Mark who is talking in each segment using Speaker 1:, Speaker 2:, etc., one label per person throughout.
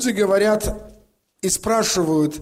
Speaker 1: Люди говорят и спрашивают,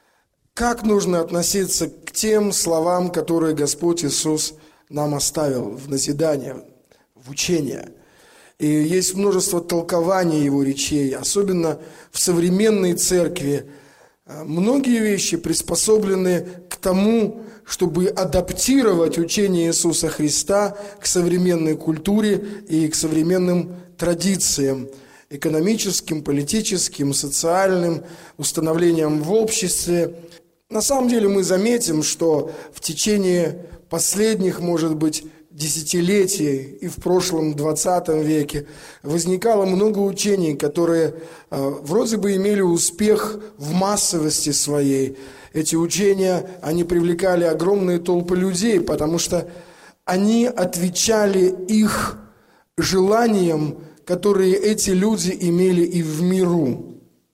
Speaker 1: как нужно относиться к тем словам, которые Господь Иисус нам оставил в назидание, в учение. И есть множество толкований Его речей, особенно в современной церкви. Многие вещи приспособлены к тому, чтобы адаптировать учение Иисуса Христа к современной культуре и к современным традициям, экономическим, политическим, социальным, установлениям в обществе. На самом деле мы заметим, что в течение последних, может быть, десятилетий и в прошлом 20 веке возникало много учений, которые вроде бы имели успех в массовости своей. Эти учения, они привлекали огромные толпы людей, потому что они отвечали их желаниям, которые эти люди имели и в миру.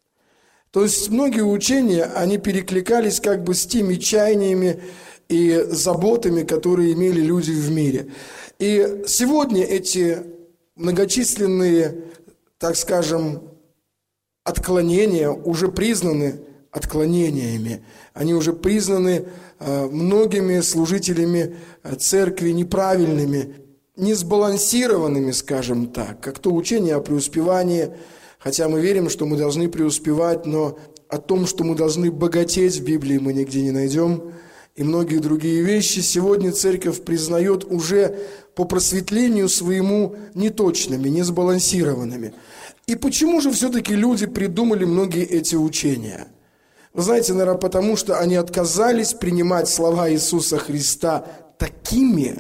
Speaker 1: То есть многие учения, они перекликались как бы с теми чаяниями и заботами, которые имели люди в мире. И сегодня эти многочисленные, так скажем, отклонения уже признаны отклонениями. Они уже признаны многими служителями церкви неправильными, несбалансированными, скажем так, как то учение о преуспевании, хотя мы верим, что мы должны преуспевать, но о том, что мы должны богатеть, в Библии мы нигде не найдем, и многие другие вещи сегодня церковь признает уже по просветлению своему неточными, несбалансированными. И почему же все-таки люди придумали многие эти учения? Вы знаете, наверное, потому что они отказались принимать слова Иисуса Христа такими,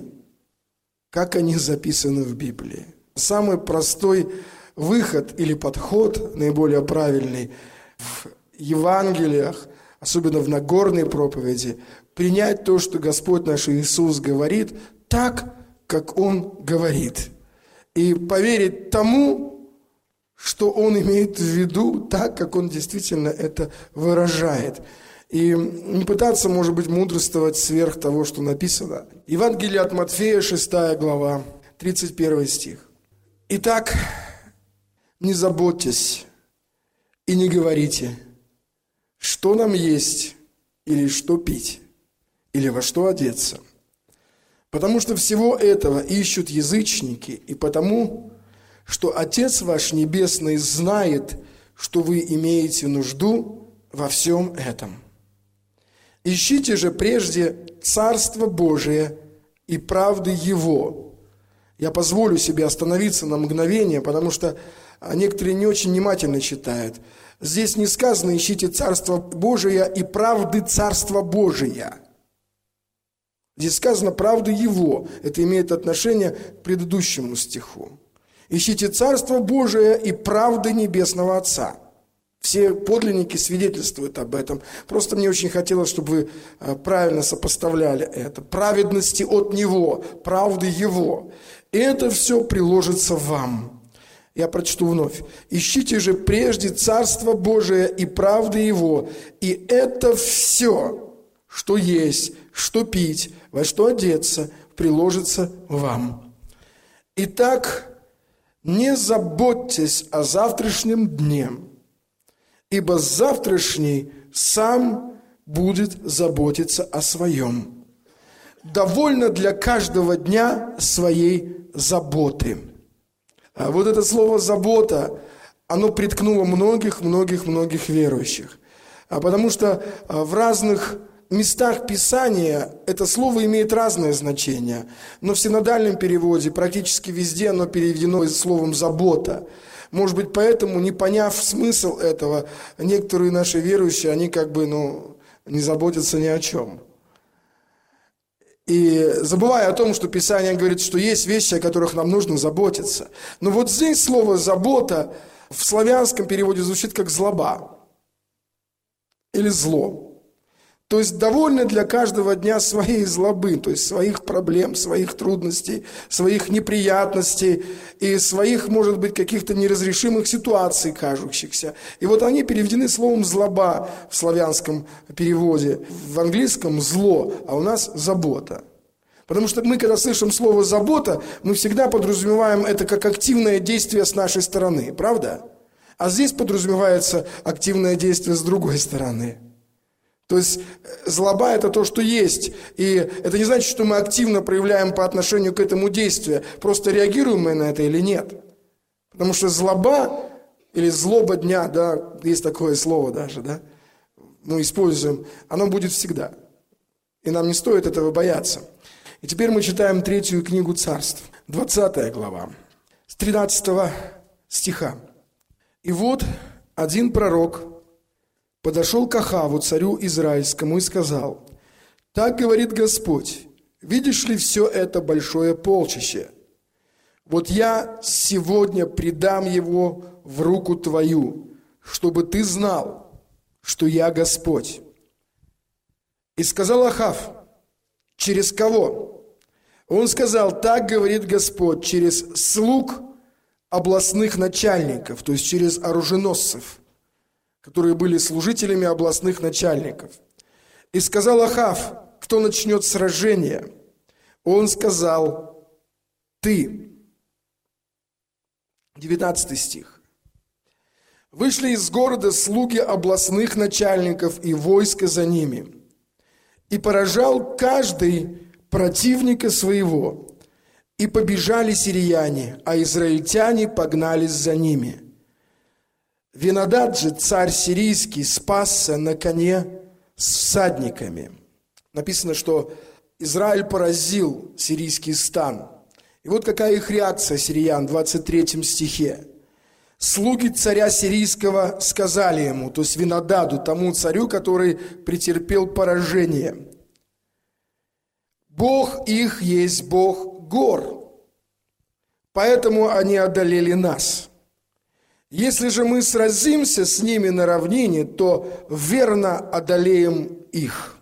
Speaker 1: как они записаны в Библии. Самый простой выход или подход, наиболее правильный, в Евангелиях, особенно в Нагорной проповеди, принять то, что Господь наш Иисус говорит, так, как Он говорит. И поверить тому, что Он имеет в виду, так, как Он действительно это выражает. И не пытаться, может быть, мудрствовать сверх того, что написано. Евангелие от Матфея, 6 глава, 31 стих. «Итак, не заботьтесь и не говорите, что нам есть или что пить, или во что одеться. Потому что всего этого ищут язычники, и потому, что Отец ваш Небесный знает, что вы имеете нужду во всем этом. Ищите же прежде Царство Божие и правды Его». Я позволю себе остановиться на мгновение, потому что некоторые не очень внимательно читают. Здесь не сказано «ищите Царство Божие и правды Царства Божия». Здесь сказано «правды Его». Это имеет отношение к предыдущему стиху. «Ищите Царство Божие и правды Небесного Отца». Все подлинники свидетельствуют об этом. Просто мне очень хотелось, чтобы вы правильно сопоставляли это. Праведности от Него, правды Его. И это все приложится вам. Я прочту вновь. «Ищите же прежде Царство Божие и правды Его, и это все, что есть, что пить, во что одеться, приложится вам. Итак, не заботьтесь о завтрашнем дне, ибо завтрашний сам будет заботиться о своем. Довольно для каждого дня своей заботы». А вот это слово «забота», оно приткнуло многих верующих. Потому что в разных местах Писания это слово имеет разное значение. Но в синодальном переводе практически везде оно переведено словом «забота». Может быть, поэтому, не поняв смысл этого, некоторые наши верующие, они не заботятся ни о чем. И забывая о том, что Писание говорит, что есть вещи, о которых нам нужно заботиться. Но вот здесь слово «забота» в славянском переводе звучит как «злоба» или «зло». То есть довольно для каждого дня своей злобы, то есть своих проблем, своих трудностей, своих неприятностей и своих, может быть, каких-то неразрешимых ситуаций кажущихся. И вот они переведены словом «злоба» в славянском переводе, в английском «зло», а у нас «забота». Потому что мы, когда слышим слово «забота», мы всегда подразумеваем это как активное действие с нашей стороны, правда? А здесь подразумевается активное действие с другой стороны. То есть злоба – это то, что есть. И это не значит, что мы активно проявляем по отношению к этому действию. Просто реагируем мы на это или нет. Потому что злоба или злоба дня, да, есть такое слово даже, да, мы используем, оно будет всегда. И нам не стоит этого бояться. И теперь мы читаем 3 книгу Царств, 20 глава, с 13 стиха. «И вот один пророк подошел к Ахаву, царю Израильскому, и сказал: так говорит Господь, видишь ли все это большое полчище? Вот я сегодня предам его в руку твою, чтобы ты знал, что я Господь». И сказал Ахав: через кого? Он сказал: так говорит Господь, через слуг областных начальников, то есть через оруженосцев, которые были служителями областных начальников. И сказал Ахав: кто начнет сражение? Он сказал: ты. 19 стих. Вышли из города слуги областных начальников и войска за ними. И поражал каждый противника своего. И побежали сирияне, а израильтяне погнались за ними. Венадад же, царь сирийский, спасся на коне с всадниками. Написано, что Израиль поразил сирийский стан. И вот какая их реакция, сириян, в 23 стихе. Слуги царя сирийского сказали ему, то есть Венададу, тому царю, который претерпел поражение: Бог их есть Бог гор, поэтому они одолели нас. Если же мы сразимся с ними на равнине, то верно одолеем их.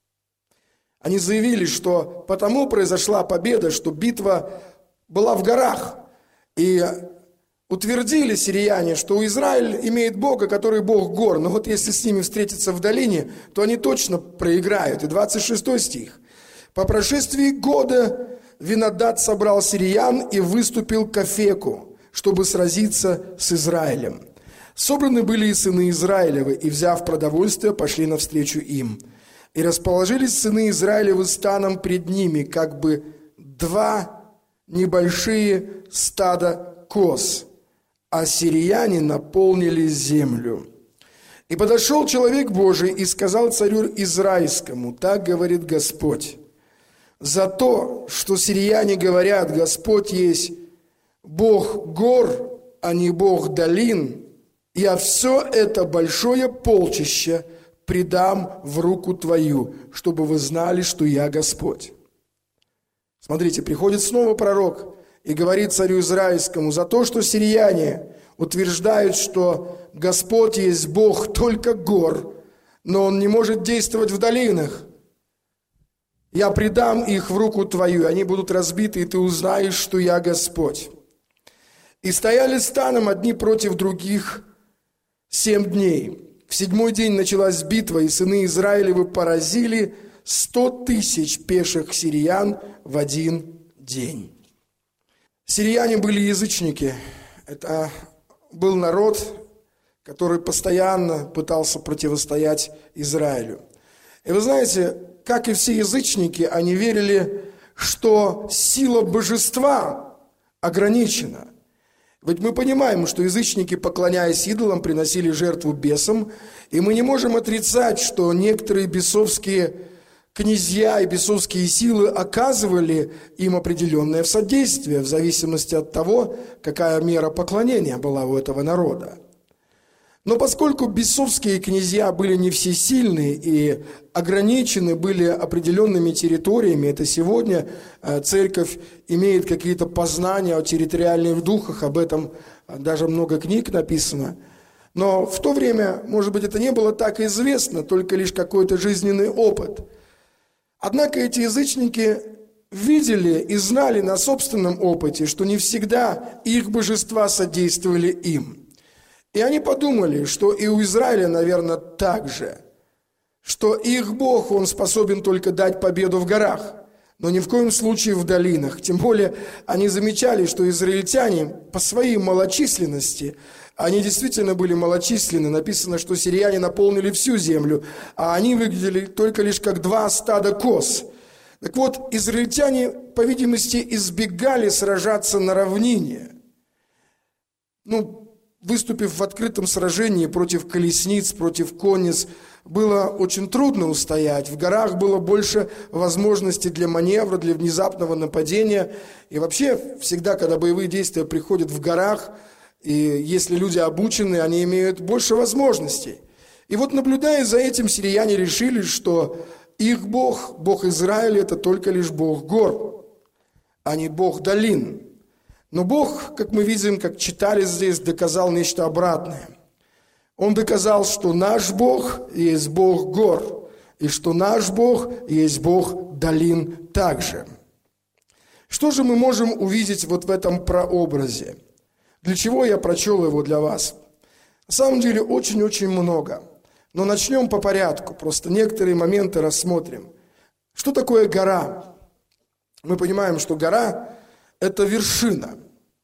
Speaker 1: Они заявили, что потому произошла победа, что битва была в горах. И утвердили сирияне, что Израиль имеет Бога, который Бог гор. Но вот если с ними встретиться в долине, то они точно проиграют. И 26 стих. По прошествии года Венадад собрал сириян и выступил к Афеку, чтобы сразиться с Израилем. Собраны были и сыны Израилевы, и, взяв продовольствие, пошли навстречу им. И расположились сыны Израилевы станом пред ними, как бы 2 небольшие стада коз, а сирияне наполнили землю. И подошел человек Божий и сказал царю Израильскому: так говорит Господь, за то, что сирияне говорят: Господь есть Бог гор, а не Бог долин, я все это большое полчище предам в руку твою, чтобы вы знали, что я Господь. Смотрите, приходит снова пророк и говорит царю Израильскому: за то, что сирияне утверждают, что Господь есть Бог только гор, но Он не может действовать в долинах, я предам их в руку твою, и они будут разбиты, и ты узнаешь, что я Господь. И стояли станом одни против других 7 дней. В 7-й день началась битва, и сыны Израилевы поразили 100 тысяч пеших сириян в один день. Сирияне были язычники. Это был народ, который постоянно пытался противостоять Израилю. И вы знаете, как и все язычники, они верили, что сила божества ограничена. Ведь мы понимаем, что язычники, поклоняясь идолам, приносили жертву бесам, и мы не можем отрицать, что некоторые бесовские князья и бесовские силы оказывали им определенное содействие в зависимости от того, какая мера поклонения была у этого народа. Но поскольку бесовские князья были не всесильны и ограничены были определенными территориями, это сегодня церковь имеет какие-то познания о территориальных духах, об этом даже много книг написано. Но в то время, может быть, это не было так известно, только лишь какой-то жизненный опыт. Однако эти язычники видели и знали на собственном опыте, что не всегда их божества содействовали им. И они подумали, что и у Израиля, наверное, так же, что их Бог, Он способен только дать победу в горах, но ни в коем случае в долинах. Тем более они замечали, что израильтяне по своей малочисленности Они действительно были малочисленны. Написано, что сирияне наполнили всю землю, а они выглядели только лишь как 2 стада коз. Так вот, израильтяне, по видимости, избегали сражаться на равнине. Выступив в открытом сражении против колесниц, против конниц, было очень трудно устоять. В горах было больше возможностей для маневра, для внезапного нападения. И вообще, всегда, когда боевые действия приходят в горах, и если люди обучены, они имеют больше возможностей. И вот, наблюдая за этим, сирияне решили, что их Бог, Бог Израиля, это только лишь Бог гор, а не Бог долин. Но Бог, как мы видим, как читали здесь, доказал нечто обратное. Он доказал, что наш Бог есть Бог гор, и что наш Бог есть Бог долин также. Что же мы можем увидеть вот в этом прообразе? Для чего я прочел его для вас? На самом деле очень-очень много. Но начнем по порядку, просто некоторые моменты рассмотрим. Что такое гора? Мы понимаем, что гора – это вершина.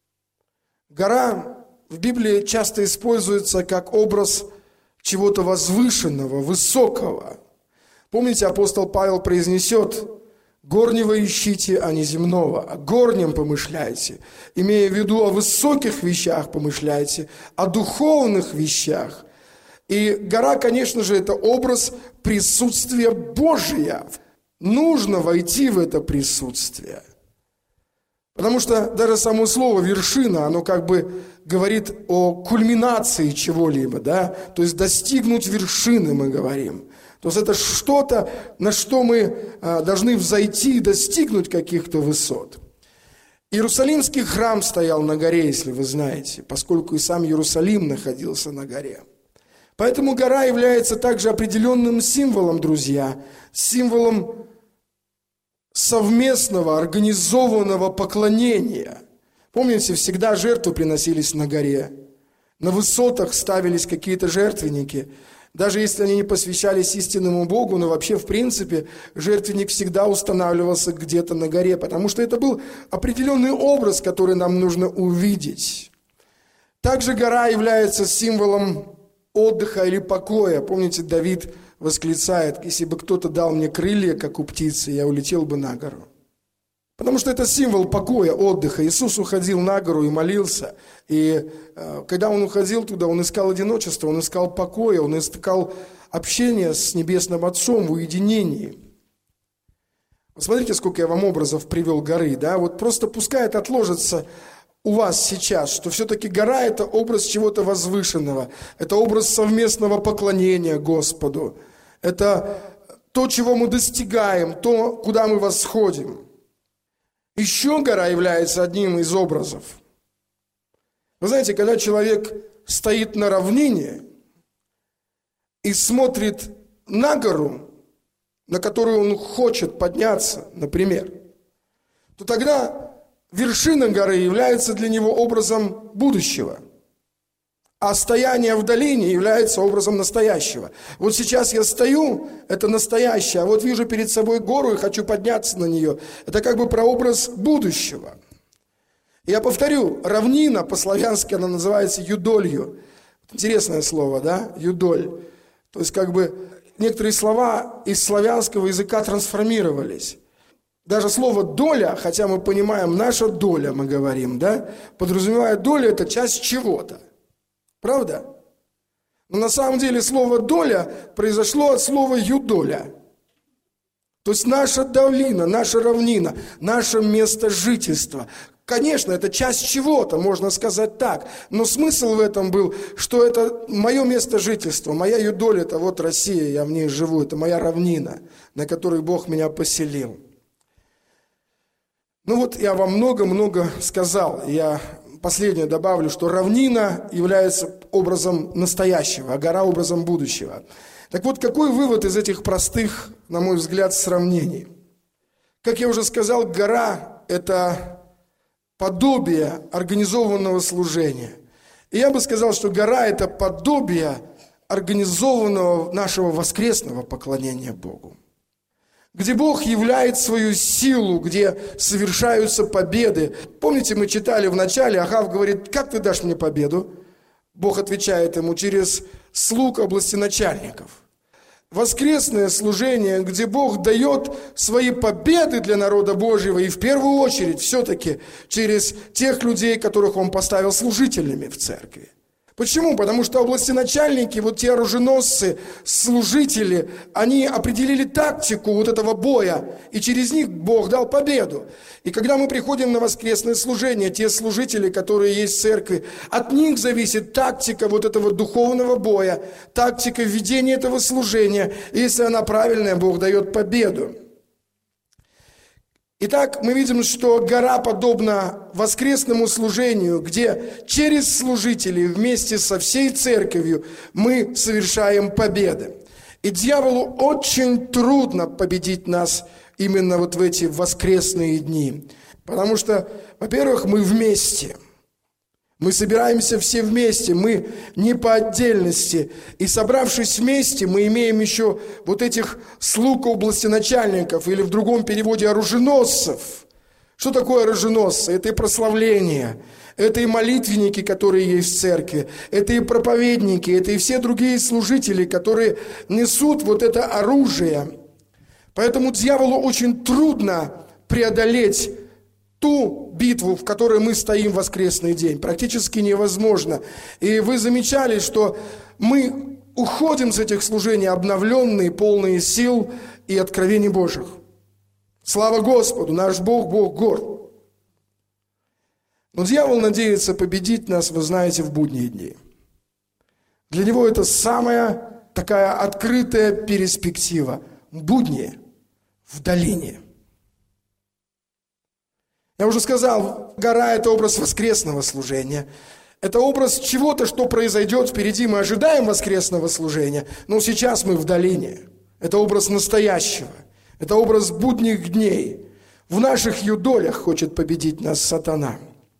Speaker 1: Гора в Библии часто используется как образ чего-то возвышенного, высокого. Помните, апостол Павел произнесет: «Горнего ищите, а не земного, о горнем помышляйте», имея в виду о высоких вещах помышляйте, о духовных вещах. И гора, конечно же, это образ присутствия Божия. Нужно войти в это присутствие. Потому что даже само слово «вершина», оно как бы говорит о кульминации чего-либо, да? То есть достигнуть вершины, мы говорим. То есть это что-то, на что мы должны взойти и достигнуть каких-то высот. Иерусалимский храм стоял на горе, если вы знаете, поскольку и сам Иерусалим находился на горе. Поэтому гора является также определенным символом, друзья, символом совместного, организованного поклонения. Помните, всегда жертвы приносились на горе. На высотах ставились какие-то жертвенники. Даже если они не посвящались истинному Богу, но вообще, в принципе, жертвенник всегда устанавливался где-то на горе, потому что это был определенный образ, который нам нужно увидеть. Также гора является символом отдыха или покоя. Помните, Давид восклицает: «Если бы кто-то дал мне крылья, как у птицы, я улетел бы на гору». Потому что это символ покоя, отдыха. Иисус уходил на гору и молился. И когда Он уходил туда, Он искал одиночество, Он искал покоя, Он искал общения с Небесным Отцом в уединении. Смотрите, сколько я вам образов привел горы. Да? Вот просто пускай это отложится у вас сейчас, что все-таки гора – это образ чего-то возвышенного. Это образ совместного поклонения Господу. Это то, чего мы достигаем, то, куда мы восходим. Еще гора является одним из образов. Вы знаете, когда человек стоит на равнине и смотрит на гору, на которую он хочет подняться, например, то тогда вершина горы является для него образом будущего, а стояние в долине является образом настоящего. Вот сейчас я стою, это настоящее, а вот вижу перед собой гору и хочу подняться на нее. Это как бы прообраз будущего. Я повторю, равнина, по-славянски она называется юдолью. Интересное слово, да, юдоль. То есть как бы некоторые слова из славянского языка трансформировались. Даже слово «доля», хотя мы понимаем, наша доля, мы говорим, да, подразумевает доля – это часть чего-то. Правда? Но на самом деле слово «доля» произошло от слова «юдоля». То есть наша долина, наша равнина, наше место жительства. Конечно, это часть чего-то, можно сказать так. Но смысл в этом был, что это мое место жительства, моя юдоля – это вот Россия, я в ней живу, это моя равнина, на которой Бог меня поселил. Ну вот я вам много-много сказал. Я последнее добавлю, что равнина является образом настоящего, а гора образом будущего. Так вот, какой вывод из этих простых, на мой взгляд, сравнений? Как я уже сказал, гора – это подобие организованного служения. И я бы сказал, что гора – это подобие организованного нашего воскресного поклонения Богу, где Бог являет свою силу, где совершаются победы. Помните, мы читали в начале, Ахав говорит: «Как ты дашь мне победу? Бог отвечает ему через слуг областеначальников. Воскресное служение, где Бог дает свои победы для народа Божьего, и в первую очередь все-таки через тех людей, которых Он поставил служителями в церкви. Почему? Потому что областеначальники, вот те оруженосцы, служители, они определили тактику вот этого боя, и через них Бог дал победу. И когда мы приходим на воскресное служение, те служители, которые есть в церкви, от них зависит тактика вот этого духовного боя, тактика ведения этого служения. И если она правильная, Бог дает победу. Итак, мы видим, что гора подобна воскресному служению, где через служителей вместе со всей церковью мы совершаем победы. И дьяволу очень трудно победить нас именно вот в эти воскресные дни. Потому что, во-первых, мы вместе. Мы собираемся все вместе, мы не по отдельности. И собравшись вместе, мы имеем еще вот этих слуг областеначальников, или в другом переводе оруженосцев. Что такое оруженосцы? Это и прославление, это и молитвенники, которые есть в церкви, это и проповедники, это и все другие служители, которые несут вот это оружие. Поэтому дьяволу очень трудно преодолеть ту битву, в которой мы стоим в воскресный день. Практически невозможно. И вы замечали, что мы уходим с этих служений обновленные, полные сил и откровений Божьих. Слава Господу, наш Бог, Бог гор. Но дьявол надеется победить нас, вы знаете, в будние дни. Для него это самая такая открытая перспектива. Будни в долине. Я уже сказал, гора – это образ воскресного служения. Это образ чего-то, что произойдет впереди. Мы ожидаем воскресного служения, но сейчас мы в долине. Это образ настоящего. Это образ будних дней. В наших юдолях хочет победить нас сатана.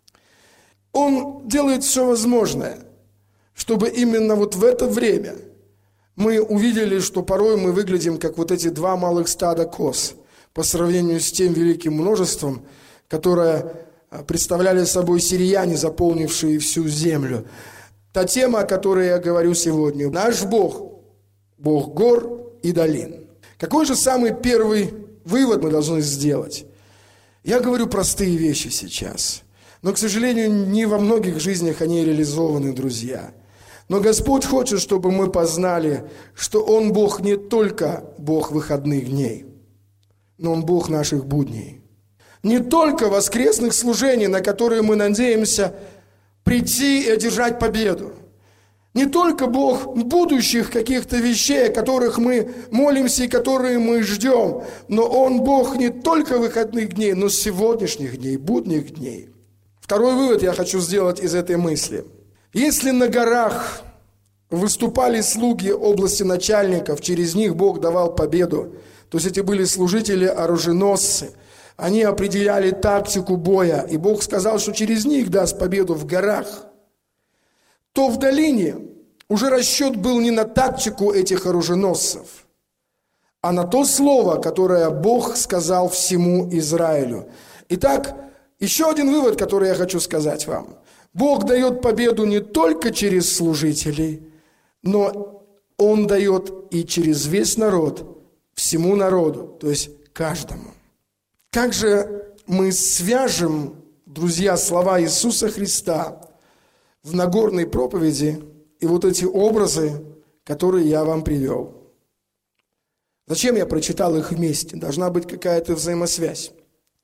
Speaker 1: Он делает все возможное, чтобы именно вот в это время мы увидели, что порой мы выглядим, как вот эти два малых стада коз, по сравнению с тем великим множеством, которое представляли собой сирияне, заполнившие всю землю. Та тема, о которой я говорю сегодня. Наш Бог, Бог гор и долин. Какой же самый первый вывод мы должны сделать? Я говорю простые вещи сейчас, но, к сожалению, не во многих жизнях они реализованы, друзья. Но Господь хочет, чтобы мы познали, что Он Бог не только Бог выходных дней, но Он Бог наших будней. Не только воскресных служений, на которые мы надеемся прийти и одержать победу. Не только Бог будущих каких-то вещей, о которых мы молимся и которые мы ждем, но Он Бог не только выходных дней, но сегодняшних дней, будних дней. Второй вывод я хочу сделать из этой мысли. Если на горах выступали слуги областеначальников, через них Бог давал победу, то есть эти были служители-оруженосцы, они определяли тактику боя, и Бог сказал, что через них даст победу в горах, то в долине уже расчет был не на тактику этих оруженосцев, а на то слово, которое Бог сказал всему Израилю. Итак, еще один вывод, который я хочу сказать вам. Бог дает победу не только через служителей, но Он дает и через весь народ, всему народу, то есть каждому. Как же мы свяжем, друзья, слова Иисуса Христа в Нагорной проповеди и вот эти образы, которые я вам привел? Зачем я прочитал их вместе? Должна быть какая-то взаимосвязь.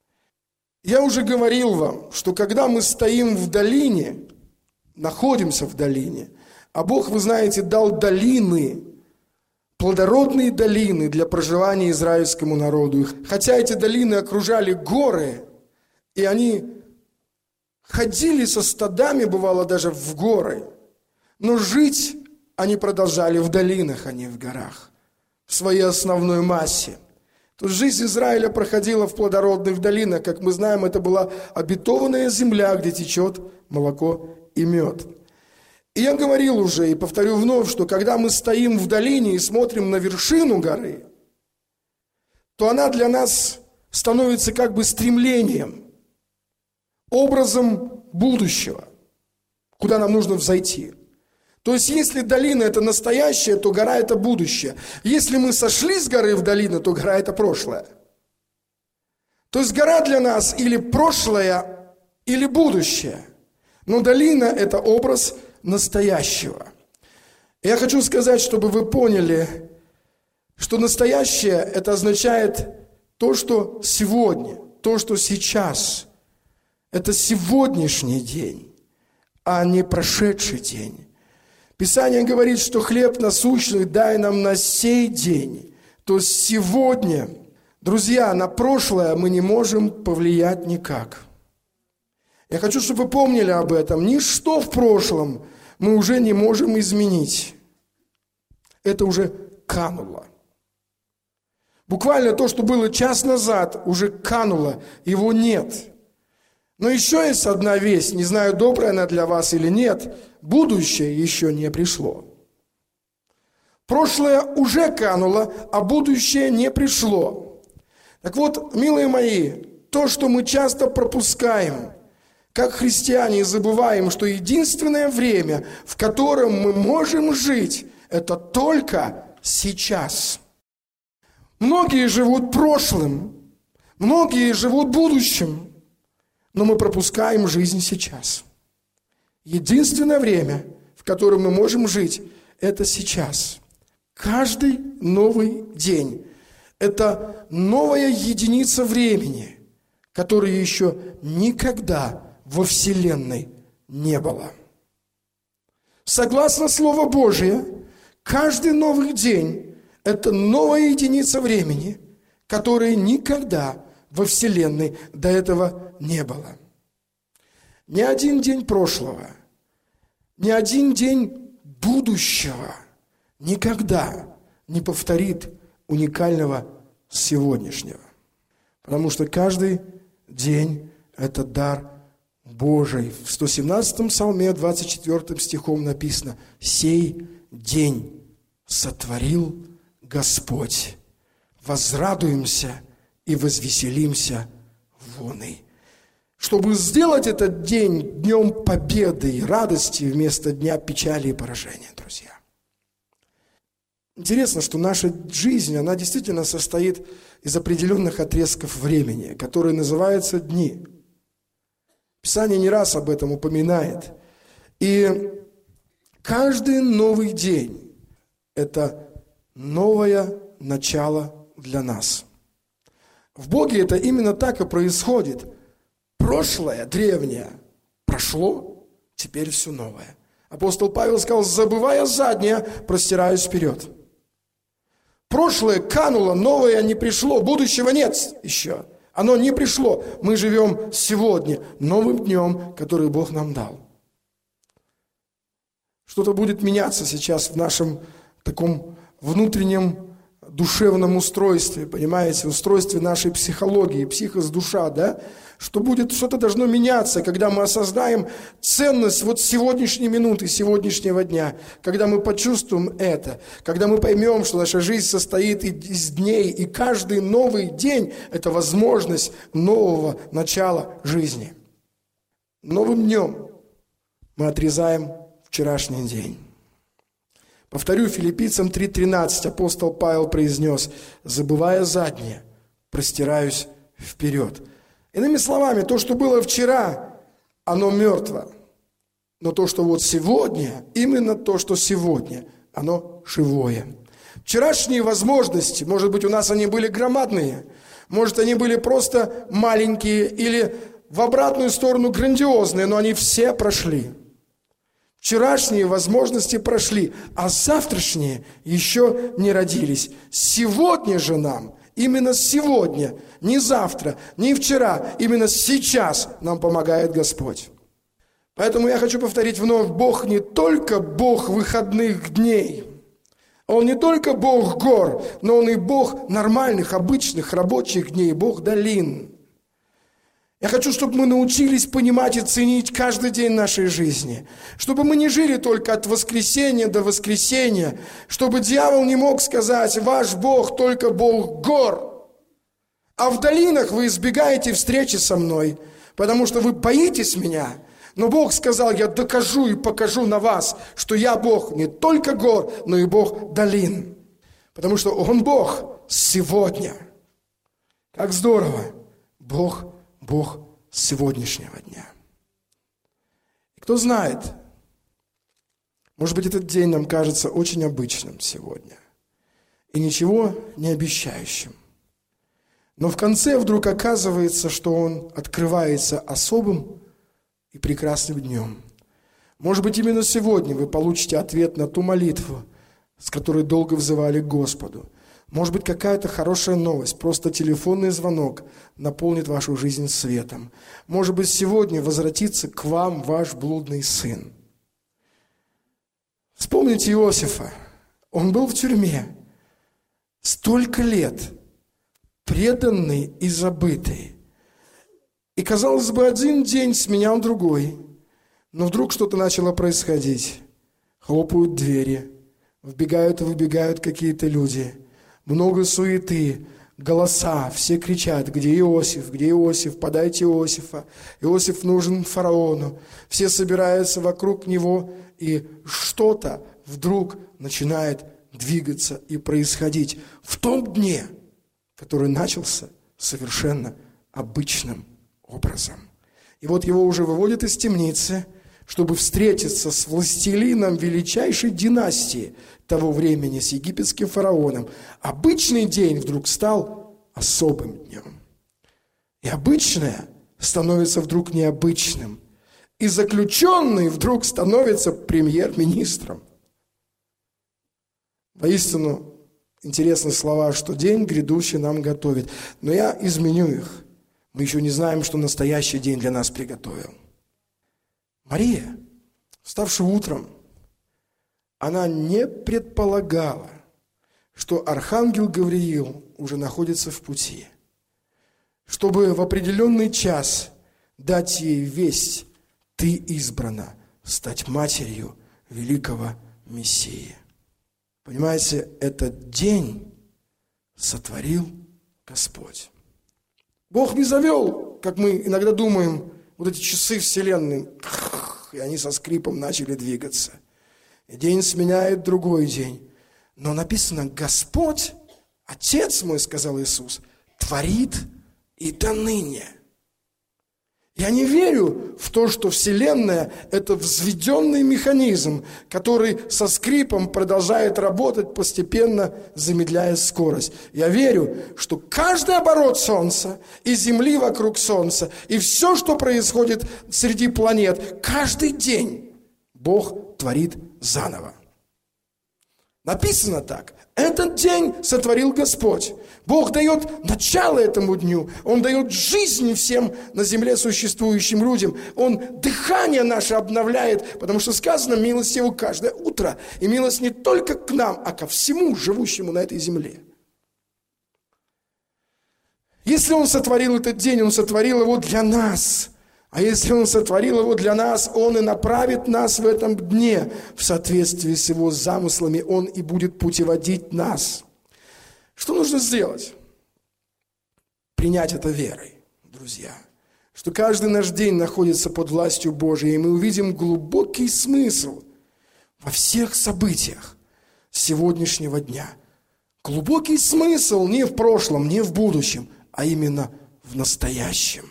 Speaker 1: Я уже говорил вам, что когда мы стоим в долине, находимся в долине, а Бог, вы знаете, дал долины, плодородные долины для проживания израильскому народу. Хотя эти долины окружали горы, и они ходили со стадами, бывало, даже в горы, но жить они продолжали в долинах, а не в горах, в своей основной массе. То есть жизнь Израиля проходила в плодородных долинах. Как мы знаем, это была обетованная земля, где течет молоко и мед. И я говорил уже и повторю вновь, что когда мы стоим в долине и смотрим на вершину горы, то она для нас становится как бы стремлением, образом будущего, куда нам нужно взойти. То есть, если долина – это настоящее, то гора – это будущее. Если мы сошли с горы в долину, то гора – это прошлое. То есть, гора для нас или прошлое, или будущее. Но долина – это образ настоящего. Я хочу сказать, чтобы вы поняли, что настоящее – это означает то, что сегодня, то, что сейчас. Это сегодняшний день, а не прошедший день. Писание говорит, что хлеб насущный дай нам на сей день. То есть сегодня, друзья, на прошлое мы не можем повлиять никак. Я хочу, чтобы вы помнили об этом. Ничто в прошлом мы уже не можем изменить. Это уже кануло. Буквально то, что было час назад, уже кануло, его нет. Но еще есть одна весть, не знаю, добрая она для вас или нет, будущее еще не пришло. Прошлое уже кануло, а будущее не пришло. Так вот, милые мои, то, что мы часто пропускаем, как христиане, забываем, что единственное время, в котором мы можем жить, это только сейчас. Многие живут прошлым, многие живут будущим, но мы пропускаем жизнь сейчас. Единственное время, в котором мы можем жить, это сейчас. Каждый новый день – это новая единица времени, которой еще никогда во Вселенной не было. Согласно Слову Божие, каждый новый день – это новая единица времени, которой никогда во Вселенной до этого не было. Ни один день прошлого, ни один день будущего никогда не повторит уникального сегодняшнего. Потому что каждый день – это дар Божий. В 117-м псалме, 24 стихом написано: «Сей день сотворил Господь, возрадуемся и возвеселимся воной». Чтобы сделать этот день днем победы и радости вместо дня печали и поражения, друзья. Интересно, что наша жизнь, она действительно состоит из определенных отрезков времени, которые называются дни. Писание не раз об этом упоминает. И каждый новый день – это новое начало для нас. В Боге это именно так и происходит. Прошлое, древнее, прошло, теперь все новое. Апостол Павел сказал: забывая заднее, простираюсь вперед. Прошлое кануло, новое не пришло, будущего нет еще. Оно не пришло. Мы живем сегодня, новым днем, который Бог нам дал. Что-то будет меняться сейчас в нашем таком внутреннем душевном устройстве, понимаете, устройстве нашей психологии, психос, душа, да? Что-то должно меняться, когда мы осознаем ценность вот сегодняшней минуты, сегодняшнего дня, когда мы почувствуем это, когда мы поймем, что наша жизнь состоит из дней, и каждый новый день – это возможность нового начала жизни. Новым днем мы отрезаем вчерашний день. Повторю, Филиппийцам 3:13 апостол Павел произнес: забывая заднее, простираюсь вперед. Иными словами, то, что было вчера, оно мертво. Но то, что вот сегодня, именно то, что сегодня, оно живое. Вчерашние возможности, может быть, у нас они были громадные, может, они были просто маленькие или в обратную сторону грандиозные, но они все прошли. Вчерашние возможности прошли, а завтрашние еще не родились. Сегодня же нам, именно сегодня, не завтра, не вчера, именно сейчас нам помогает Господь. Поэтому я хочу повторить вновь: Бог не только Бог выходных дней, Он не только Бог гор, но Он и Бог нормальных, обычных, рабочих дней, Бог долин. Я хочу, чтобы мы научились понимать и ценить каждый день нашей жизни. Чтобы мы не жили только от воскресенья до воскресенья. Чтобы дьявол не мог сказать: ваш Бог только Бог гор. А в долинах вы избегаете встречи со мной, потому что вы боитесь меня. Но Бог сказал: я докажу и покажу на вас, что я Бог не только гор, но и Бог долин. Потому что Он Бог сегодня. Как здорово! Бог сегодняшнего дня. И кто знает, может быть, этот день нам кажется очень обычным сегодня и ничего не обещающим. Но в конце вдруг оказывается, что он открывается особым и прекрасным днем. Может быть, именно сегодня вы получите ответ на ту молитву, с которой долго взывали к Господу. Может быть, какая-то хорошая новость, просто телефонный звонок наполнит вашу жизнь светом. Может быть, сегодня возвратится к вам ваш блудный сын. Вспомните Иосифа. Он был в тюрьме. Столько лет, преданный и забытый. И, казалось бы, один день сменял другой. Но вдруг что-то начало происходить. Хлопают двери, вбегают и выбегают какие-то люди. Много суеты, голоса, все кричат: где Иосиф, где Иосиф, подайте Иосифа. Иосиф нужен фараону. Все собираются вокруг него, и что-то вдруг начинает двигаться и происходить в том дне, который начался совершенно обычным образом. И вот его уже выводят из темницы, чтобы встретиться с властелином величайшей династии того времени, с египетским фараоном. Обычный день вдруг стал особым днем. И обычное становится вдруг необычным. И заключенный вдруг становится премьер-министром. Воистину, интересные слова, что день грядущий нам готовит. Но я изменю их. Мы еще не знаем, что настоящий день для нас приготовил. Мария, вставшая утром, она не предполагала, что архангел Гавриил уже находится в пути, чтобы в определенный час дать ей весть: ты избрана стать матерью великого Мессии. Понимаете, этот день сотворил Господь. Бог не завел, как мы иногда думаем, вот эти часы вселенной, и они со скрипом начали двигаться. И день сменяет другой день. Но написано: Господь, Отец мой, сказал Иисус, творит и до ныне. Я не верю в то, что Вселенная – это взведенный механизм, который со скрипом продолжает работать, постепенно замедляя скорость. Я верю, что каждый оборот Солнца и Земли вокруг Солнца, и все, что происходит среди планет, каждый день Бог творит заново. Написано так. Этот день сотворил Господь. Бог дает начало этому дню. Он дает жизнь всем на земле существующим людям. Он дыхание наше обновляет, потому что сказано: милость его каждое утро. И милость не только к нам, а ко всему живущему на этой земле. Если Он сотворил этот день, Он сотворил его для нас. А если Он сотворил его для нас, Он и направит нас в этом дне в соответствии с Его замыслами. Он и будет путеводить нас. Что нужно сделать? Принять это верой, друзья. Что каждый наш день находится под властью Божией, и мы увидим глубокий смысл во всех событиях сегодняшнего дня. Глубокий смысл не в прошлом, не в будущем, а именно в настоящем.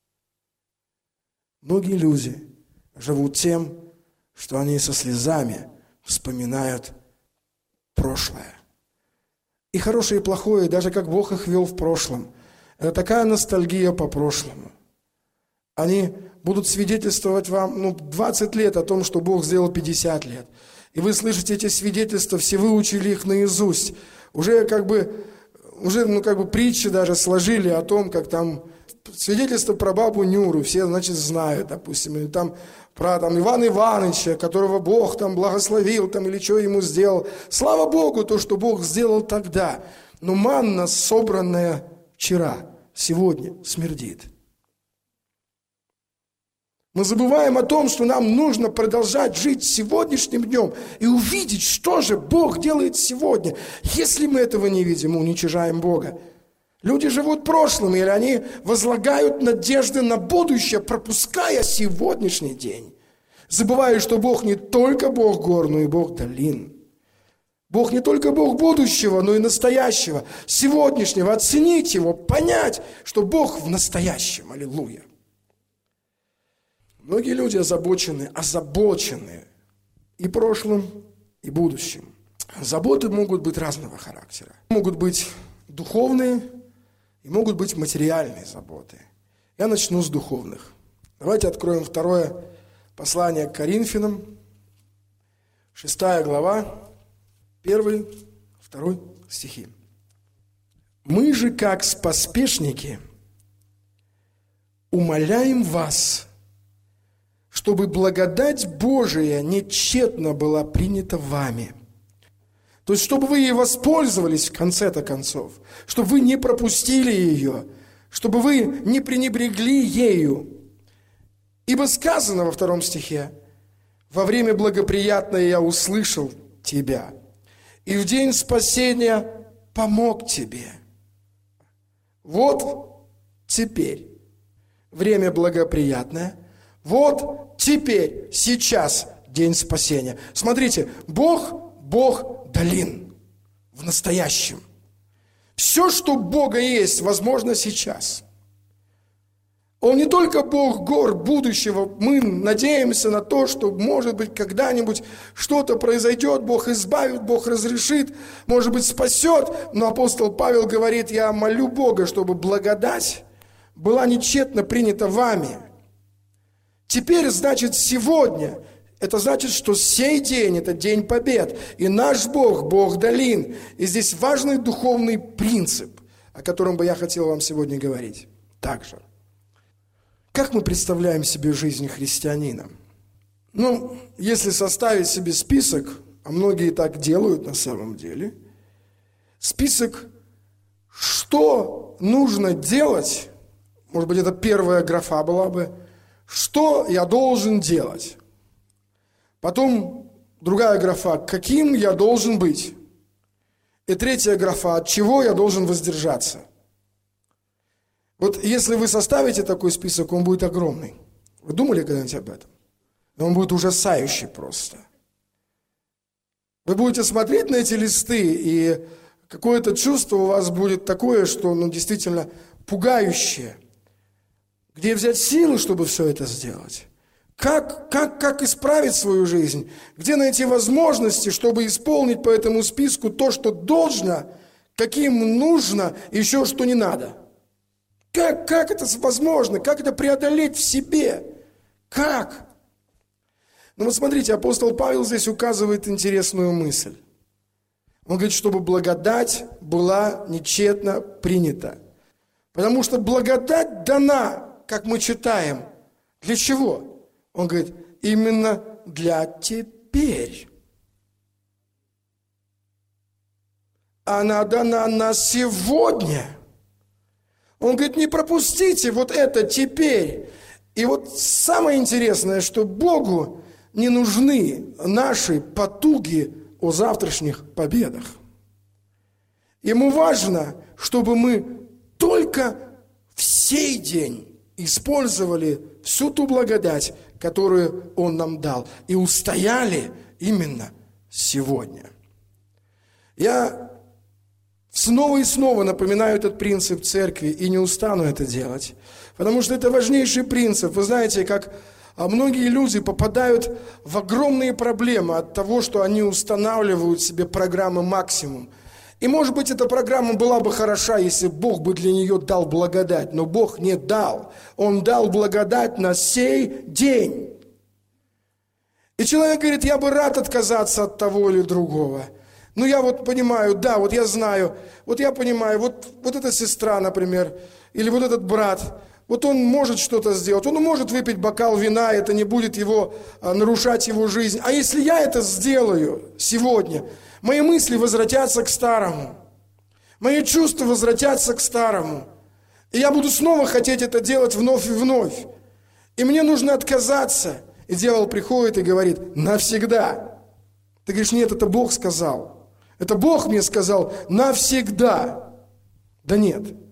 Speaker 1: Многие люди живут тем, что они со слезами вспоминают прошлое. И хорошее, и плохое, даже как Бог их вел в прошлом. Это такая ностальгия по прошлому. Они будут свидетельствовать вам 20 лет о том, что Бог сделал 50 лет. И вы слышите эти свидетельства, все выучили их наизусть. Уже притчи даже сложили о том, как там свидетельство про бабу Нюру, все, знают, допустим, или там про Ивана Ивановича, которого Бог благословил, или что ему сделал. Слава Богу, то, что Бог сделал тогда. Но манна, собранная вчера, сегодня смердит. Мы забываем о том, что нам нужно продолжать жить сегодняшним днем и увидеть, что же Бог делает сегодня. Если мы этого не видим, мы уничижаем Бога. Люди живут прошлым, или они возлагают надежды на будущее, пропуская сегодняшний день. Забывая, что Бог не только Бог гор, но и Бог долин. Бог не только Бог будущего, но и настоящего, сегодняшнего. Оценить Его, понять, что Бог в настоящем. Аллилуйя. Многие люди озабочены и прошлым, и будущим. Заботы могут быть разного характера. Могут быть духовные и могут быть материальные заботы. Я начну с духовных. Давайте откроем второе послание к Коринфянам, 6 глава, 1, 2 стихи. «Мы же, как поспешники, умоляем вас, чтобы благодать Божия нетчетно была принята вами». То есть, чтобы вы ей воспользовались в конце-то концов, чтобы вы не пропустили ее, чтобы вы не пренебрегли ею. Ибо сказано во 2 стихе: «Во время благоприятное я услышал тебя, и в день спасения помог тебе». Вот теперь время благоприятное, вот теперь, сейчас день спасения. Смотрите, Бог долин в настоящем. Все, что у Бога есть, возможно сейчас. Он не только Бог гор будущего. Мы надеемся на то, что, может быть, когда-нибудь что-то произойдет, Бог избавит, Бог разрешит, может быть, спасет. Но апостол Павел говорит: я молю Бога, чтобы благодать была нечетно принята вами. Теперь, значит, сегодня, это значит, что сей день – это день побед. И наш Бог – Бог долин. И здесь важный духовный принцип, о котором бы я хотел вам сегодня говорить. Также. Как мы представляем себе жизнь христианина? Если составить себе список, а многие так делают на самом деле, список, что нужно делать, может быть, это первая графа была бы, что я должен делать. Потом другая графа, каким я должен быть. И третья графа, от чего я должен воздержаться. Вот если вы составите такой список, он будет огромный. Вы думали когда-нибудь об этом? Он будет ужасающий просто. Вы будете смотреть на эти листы, и какое-то чувство у вас будет такое, что действительно пугающее. Где взять силы, чтобы все это сделать? Как исправить свою жизнь? Где найти возможности, чтобы исполнить по этому списку то, что должно, каким нужно, и еще что не надо? Как это возможно? Как это преодолеть в себе? Как? Смотрите, апостол Павел здесь указывает интересную мысль. Он говорит, чтобы благодать была нечетно принята. Потому что благодать дана, как мы читаем, для чего? Он говорит, именно для теперь. Она дана на сегодня. Он говорит, не пропустите вот это теперь. И вот самое интересное, что Богу не нужны наши потуги о завтрашних победах. Ему важно, чтобы мы только в сей день использовали всю ту благодать, которую Он нам дал, и устояли именно сегодня. Я снова и снова напоминаю этот принцип церкви, и не устану это делать, потому что это важнейший принцип. Вы знаете, как многие люди попадают в огромные проблемы от того, что они устанавливают себе программы максимум. И, может быть, эта программа была бы хороша, если Бог бы для нее дал благодать. Но Бог не дал. Он дал благодать на сей день. И человек говорит, я бы рад отказаться от того или другого. Но я понимаю, я знаю, я понимаю, вот эта сестра, например, или вот этот брат, он может что-то сделать, он может выпить бокал вина, это не будет нарушать его жизнь. А если я это сделаю сегодня, мои мысли возвратятся к старому. Мои чувства возвратятся к старому. И я буду снова хотеть это делать вновь и вновь. И мне нужно отказаться. И дьявол приходит и говорит, навсегда. Ты говоришь, нет, это Бог сказал. Это Бог мне сказал, навсегда. Да нет.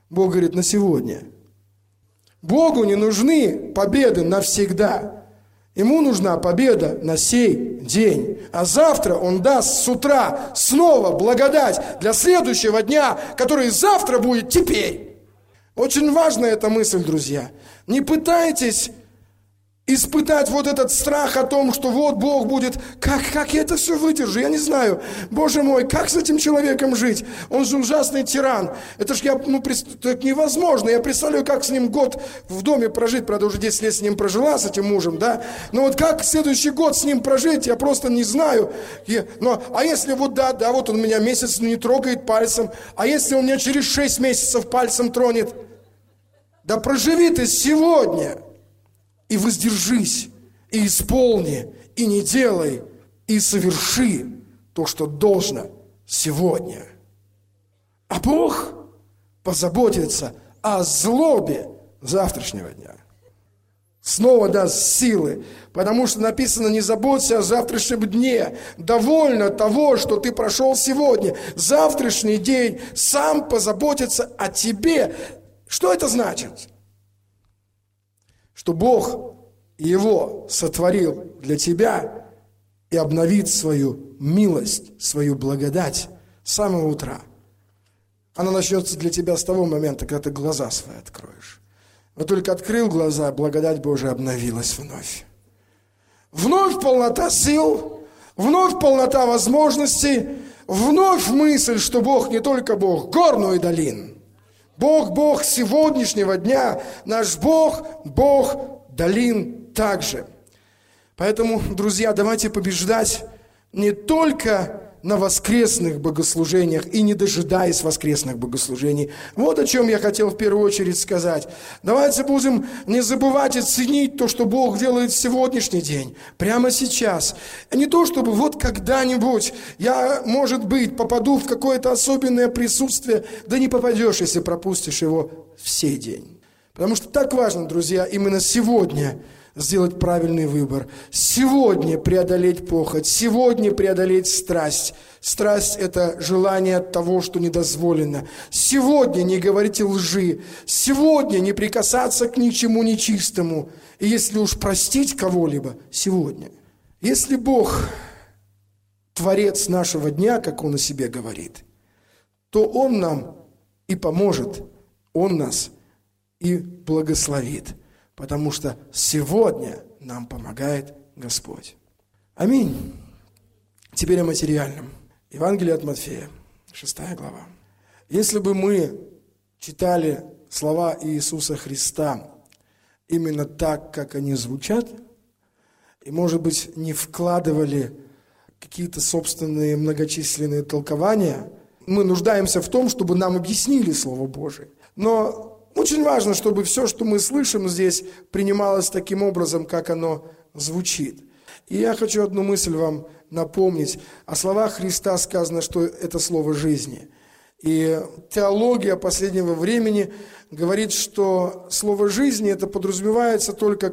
Speaker 1: Бог говорит, на сегодня. Богу не нужны победы навсегда. Ему нужна победа на сей день. А завтра Он даст с утра снова благодать для следующего дня, который завтра будет теперь. Очень важна эта мысль, друзья. Не пытайтесь испытать вот этот страх о том, что вот Бог будет, как я это все выдержу, я не знаю. Боже мой, как с этим человеком жить? Он же ужасный тиран. Это ж это невозможно. Я представляю, как с ним год в доме прожить. Правда, уже 10 лет с ним прожила, с этим мужем, да? Но вот как следующий год с ним прожить, я просто не знаю. А если вот вот он меня месяц не трогает пальцем, а если он меня через 6 месяцев пальцем тронет? Да проживи ты сегодня. И воздержись, и исполни, и не делай, и соверши то, что должно сегодня. А Бог позаботится о злобе завтрашнего дня. Снова даст силы, потому что написано, не заботься о завтрашнем дне. Довольно того, что ты прошел сегодня. Завтрашний день сам позаботится о тебе. Что это значит? Что Бог Его сотворил для тебя и обновит свою милость, свою благодать с самого утра. Она начнется для тебя с того момента, когда ты глаза свои откроешь. Вот только открыл глаза, благодать Божия обновилась вновь. Вновь полнота сил, вновь полнота возможностей, вновь мысль, что Бог не только Бог гор, но и долин. Бог сегодняшнего дня, наш Бог долин также. Поэтому, друзья, давайте побеждать не только на воскресных богослужениях и не дожидаясь воскресных богослужений. Вот о чем я хотел в первую очередь сказать. Давайте будем не забывать и ценить то, что Бог делает в сегодняшний день, прямо сейчас. А не то, чтобы вот когда-нибудь я, может быть, попаду в какое-то особенное присутствие, да не попадешь, если пропустишь его в сей день. Потому что так важно, друзья, именно сегодня сделать правильный выбор. Сегодня преодолеть похоть, сегодня преодолеть страсть. Страсть – это желание того, что недозволено. Сегодня не говорить лжи. Сегодня не прикасаться к ничему нечистому. И если уж простить кого-либо, сегодня. Если Бог – творец нашего дня, как Он о себе говорит, то Он нам и поможет, Он нас и благословит. Потому что сегодня нам помогает Господь. Аминь. Теперь о материальном. Евангелие от Матфея, 6 глава. Если бы мы читали слова Иисуса Христа именно так, как они звучат, и, может быть, не вкладывали какие-то собственные многочисленные толкования, мы нуждаемся в том, чтобы нам объяснили Слово Божие. Но очень важно, чтобы все, что мы слышим здесь, принималось таким образом, как оно звучит. И я хочу одну мысль вам напомнить. О словах Христа сказано, что это слово жизни. И теология последнего времени говорит, что слово жизни это подразумевается только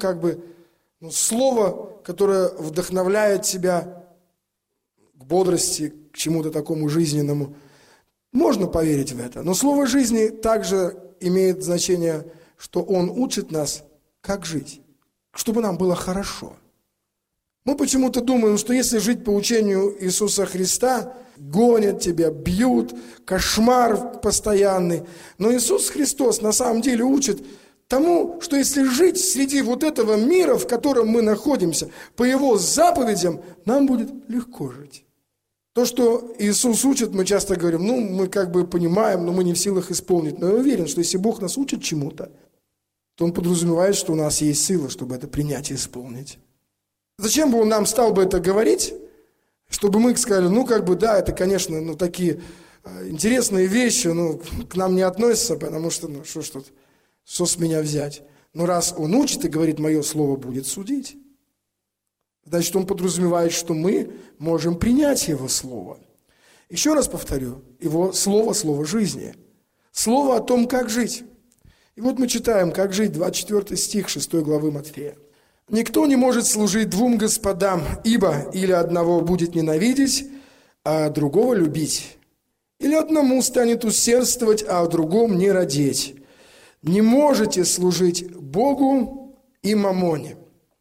Speaker 1: слово, которое вдохновляет тебя к бодрости, к чему-то такому жизненному. Можно поверить в это. Но слово жизни также имеет значение, что Он учит нас, как жить, чтобы нам было хорошо. Мы почему-то думаем, что если жить по учению Иисуса Христа, гонят тебя, бьют, кошмар постоянный. Но Иисус Христос на самом деле учит тому, что если жить среди вот этого мира, в котором мы находимся, по Его заповедям, нам будет легко жить. То, что Иисус учит, мы часто говорим, мы понимаем, но мы не в силах исполнить. Но я уверен, что если Бог нас учит чему-то, то Он подразумевает, что у нас есть сила, чтобы это принять и исполнить. Зачем бы Он нам стал бы это говорить, чтобы мы сказали, да, это, конечно, такие интересные вещи, к нам не относятся, потому что, что с меня взять? Но раз Он учит и говорит, мое слово будет судить, значит, Он подразумевает, что мы можем принять Его Слово. Еще раз повторю, Его Слово – Слово жизни. Слово о том, как жить. И вот мы читаем, как жить, 24 стих 6 главы Матфея. «Никто не может служить двум господам, ибо или одного будет ненавидеть, а другого любить, или одному станет усердствовать, а о другом не радеть. Не можете служить Богу и мамоне».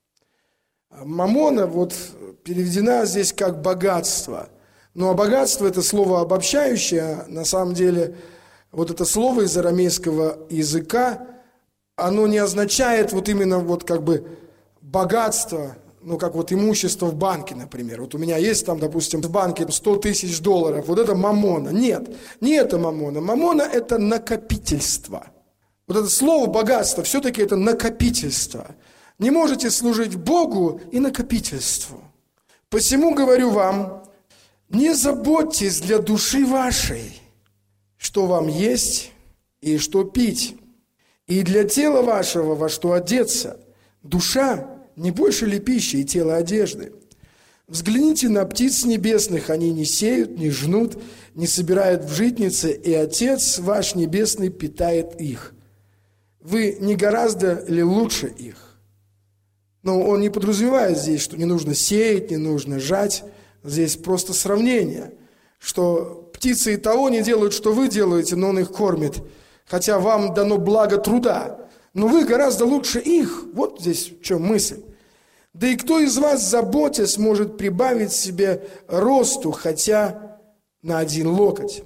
Speaker 1: Мамона вот переведена здесь как богатство. Но богатство – это слово обобщающее. На самом деле, вот это слово из арамейского языка, оно не означает вот именно вот как бы богатство, ну как вот имущество в банке, например. Вот у меня есть там, допустим, в банке $100 тысяч, вот это мамона. Нет, не это мамона. Мамона – это накопительство. Вот это слово богатство все-таки это накопительство. Не можете служить Богу и накопительству. Посему говорю вам, не заботьтесь для души вашей, что вам есть и что пить, и для тела вашего во что одеться. Душа не больше ли пищи и тело одежды? Взгляните на птиц небесных, они не сеют, не жнут, не собирают в житнице, и Отец ваш Небесный питает их. Вы не гораздо ли лучше их? Но он не подразумевает здесь, что не нужно сеять, не нужно жать. Здесь просто сравнение, что птицы и того не делают, что вы делаете, но он их кормит, хотя вам дано благо труда. Но вы гораздо лучше их. Вот здесь в чем мысль. Да и кто из вас, заботясь, может прибавить себе росту, хотя на 1 локоть?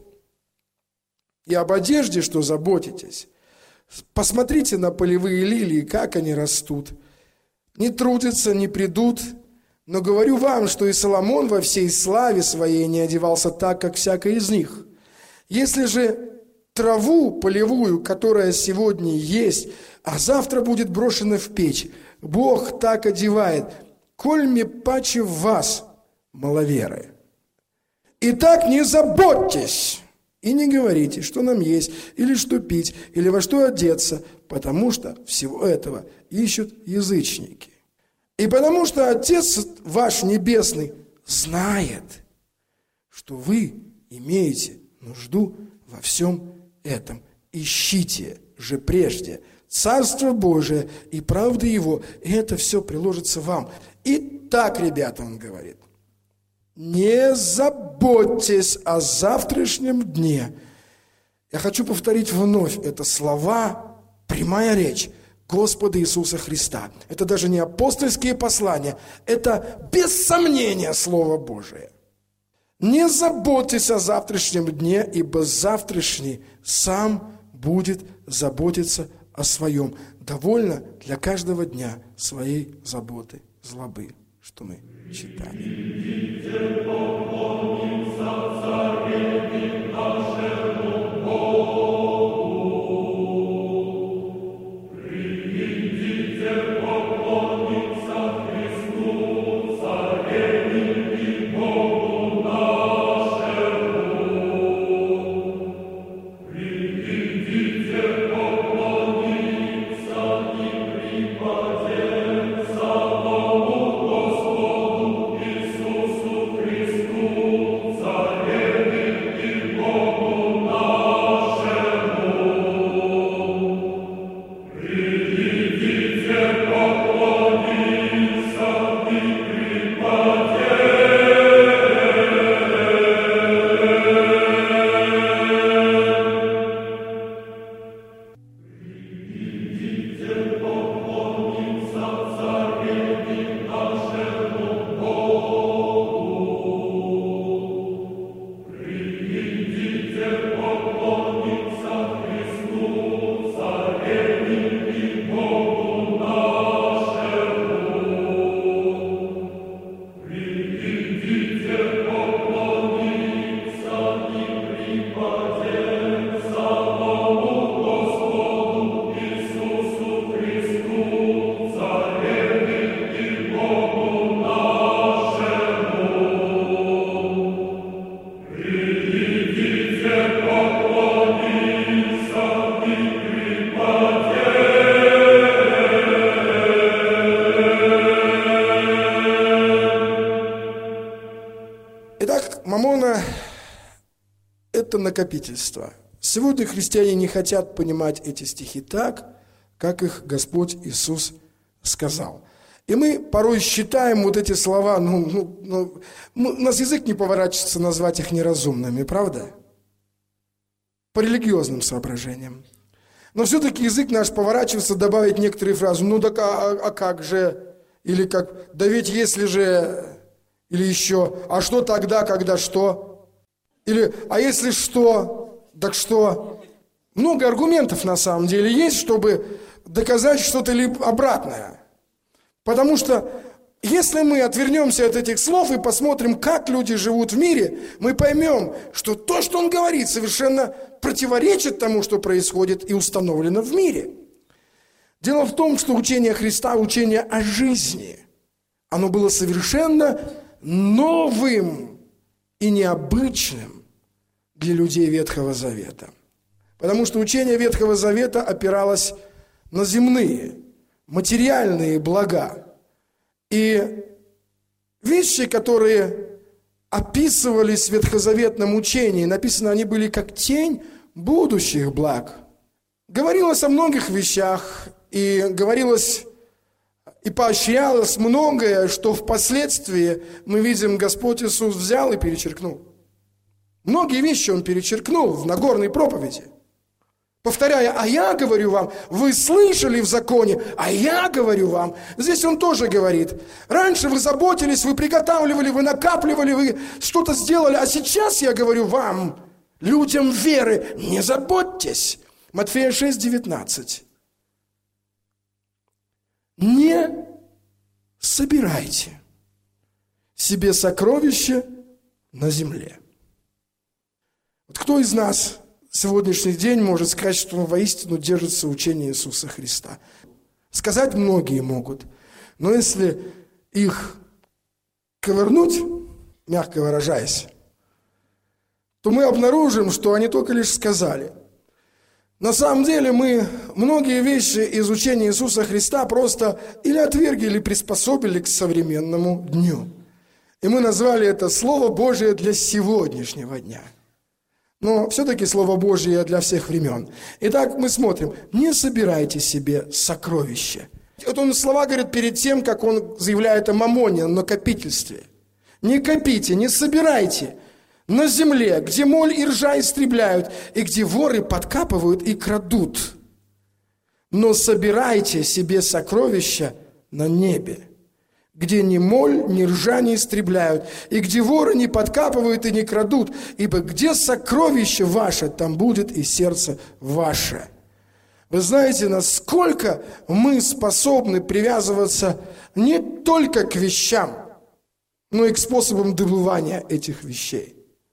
Speaker 1: И об одежде, что заботитесь. Посмотрите на полевые лилии, как они растут. Не трудятся, не придут. Но говорю вам, что и Соломон во всей славе своей не одевался так, как всякая из них. Если же траву полевую, которая сегодня есть, а завтра будет брошена в печь, Бог так одевает, коль мне паче в вас, маловеры. Итак, не заботьтесь и не говорите, что нам есть, или что пить, или во что одеться, потому что всего этого ищут язычники. И потому что Отец ваш Небесный знает, что вы имеете нужду во всем этом. Ищите же прежде Царство Божие и правды Его, и это все приложится вам. И так, ребята, он говорит, не заботьтесь о завтрашнем дне. Я хочу повторить вновь, это слова, прямая речь Господа Иисуса Христа. Это даже не апостольские послания, это без сомнения Слово Божие. Не заботьтесь о завтрашнем дне, ибо завтрашний сам будет заботиться о своем. Довольно для каждого дня своей заботы, злобы, что мы читали. Мамона – это накопительство. Сегодня христиане не хотят понимать эти стихи так, как их Господь Иисус сказал. И мы порой считаем вот эти слова, у нас язык не поворачивается назвать их неразумными, правда? по религиозным соображениям. Но все-таки язык наш поворачивается добавить некоторые фразы. Ну так а как же? Или как, да ведь если же, или еще, а что тогда, когда что? Или, а если что, так что? Много аргументов на самом деле есть, чтобы доказать что-то либо обратное. Потому что если мы отвернемся от этих слов и посмотрим, как люди живут в мире, мы поймем, что то, что он говорит, совершенно противоречит тому, что происходит и установлено в мире. Дело в том, что учение Христа, учение о жизни, оно было совершенно новым и необычным для людей Ветхого Завета. Потому что учение Ветхого Завета опиралось на земные, материальные блага. И вещи, которые описывались в ветхозаветном учении, написано, они были как тень будущих благ. Говорилось о многих вещах, и говорилось и поощрялось многое, что впоследствии мы видим, Господь Иисус взял и перечеркнул. Многие вещи Он перечеркнул в Нагорной проповеди. Повторяя, а я говорю вам, вы слышали в законе, а я говорю вам. Здесь он тоже говорит, раньше вы заботились, вы приготавливали, вы накапливали, вы что-то сделали, а сейчас я говорю вам, людям веры, не заботьтесь. Матфея 6:19. Не собирайте себе сокровища на земле. Вот кто из нас сегодняшний день может сказать, что он воистину держится учения Иисуса Христа? Сказать многие могут, но если их ковырнуть, мягко выражаясь, то мы обнаружим, что они только лишь сказали. На самом деле мы многие вещи из учения Иисуса Христа просто или отвергли, или приспособили к современному дню. И мы назвали это Слово Божие для сегодняшнего дня. Но все-таки Слово Божие для всех времен. Итак, мы смотрим. Не собирайте себе сокровища. Вот он слова говорит перед тем, как он заявляет о мамоне, о накопительстве. Не копите, не собирайте на земле, где моль и ржа истребляют, и где воры подкапывают и крадут. Но собирайте себе сокровища на небе, где ни моль, ни ржа не истребляют, и где воры не подкапывают и не крадут, ибо где сокровище ваше, там будет и сердце ваше. Вы знаете, насколько мы способны привязываться не только к вещам, но и к способам добывания этих вещей.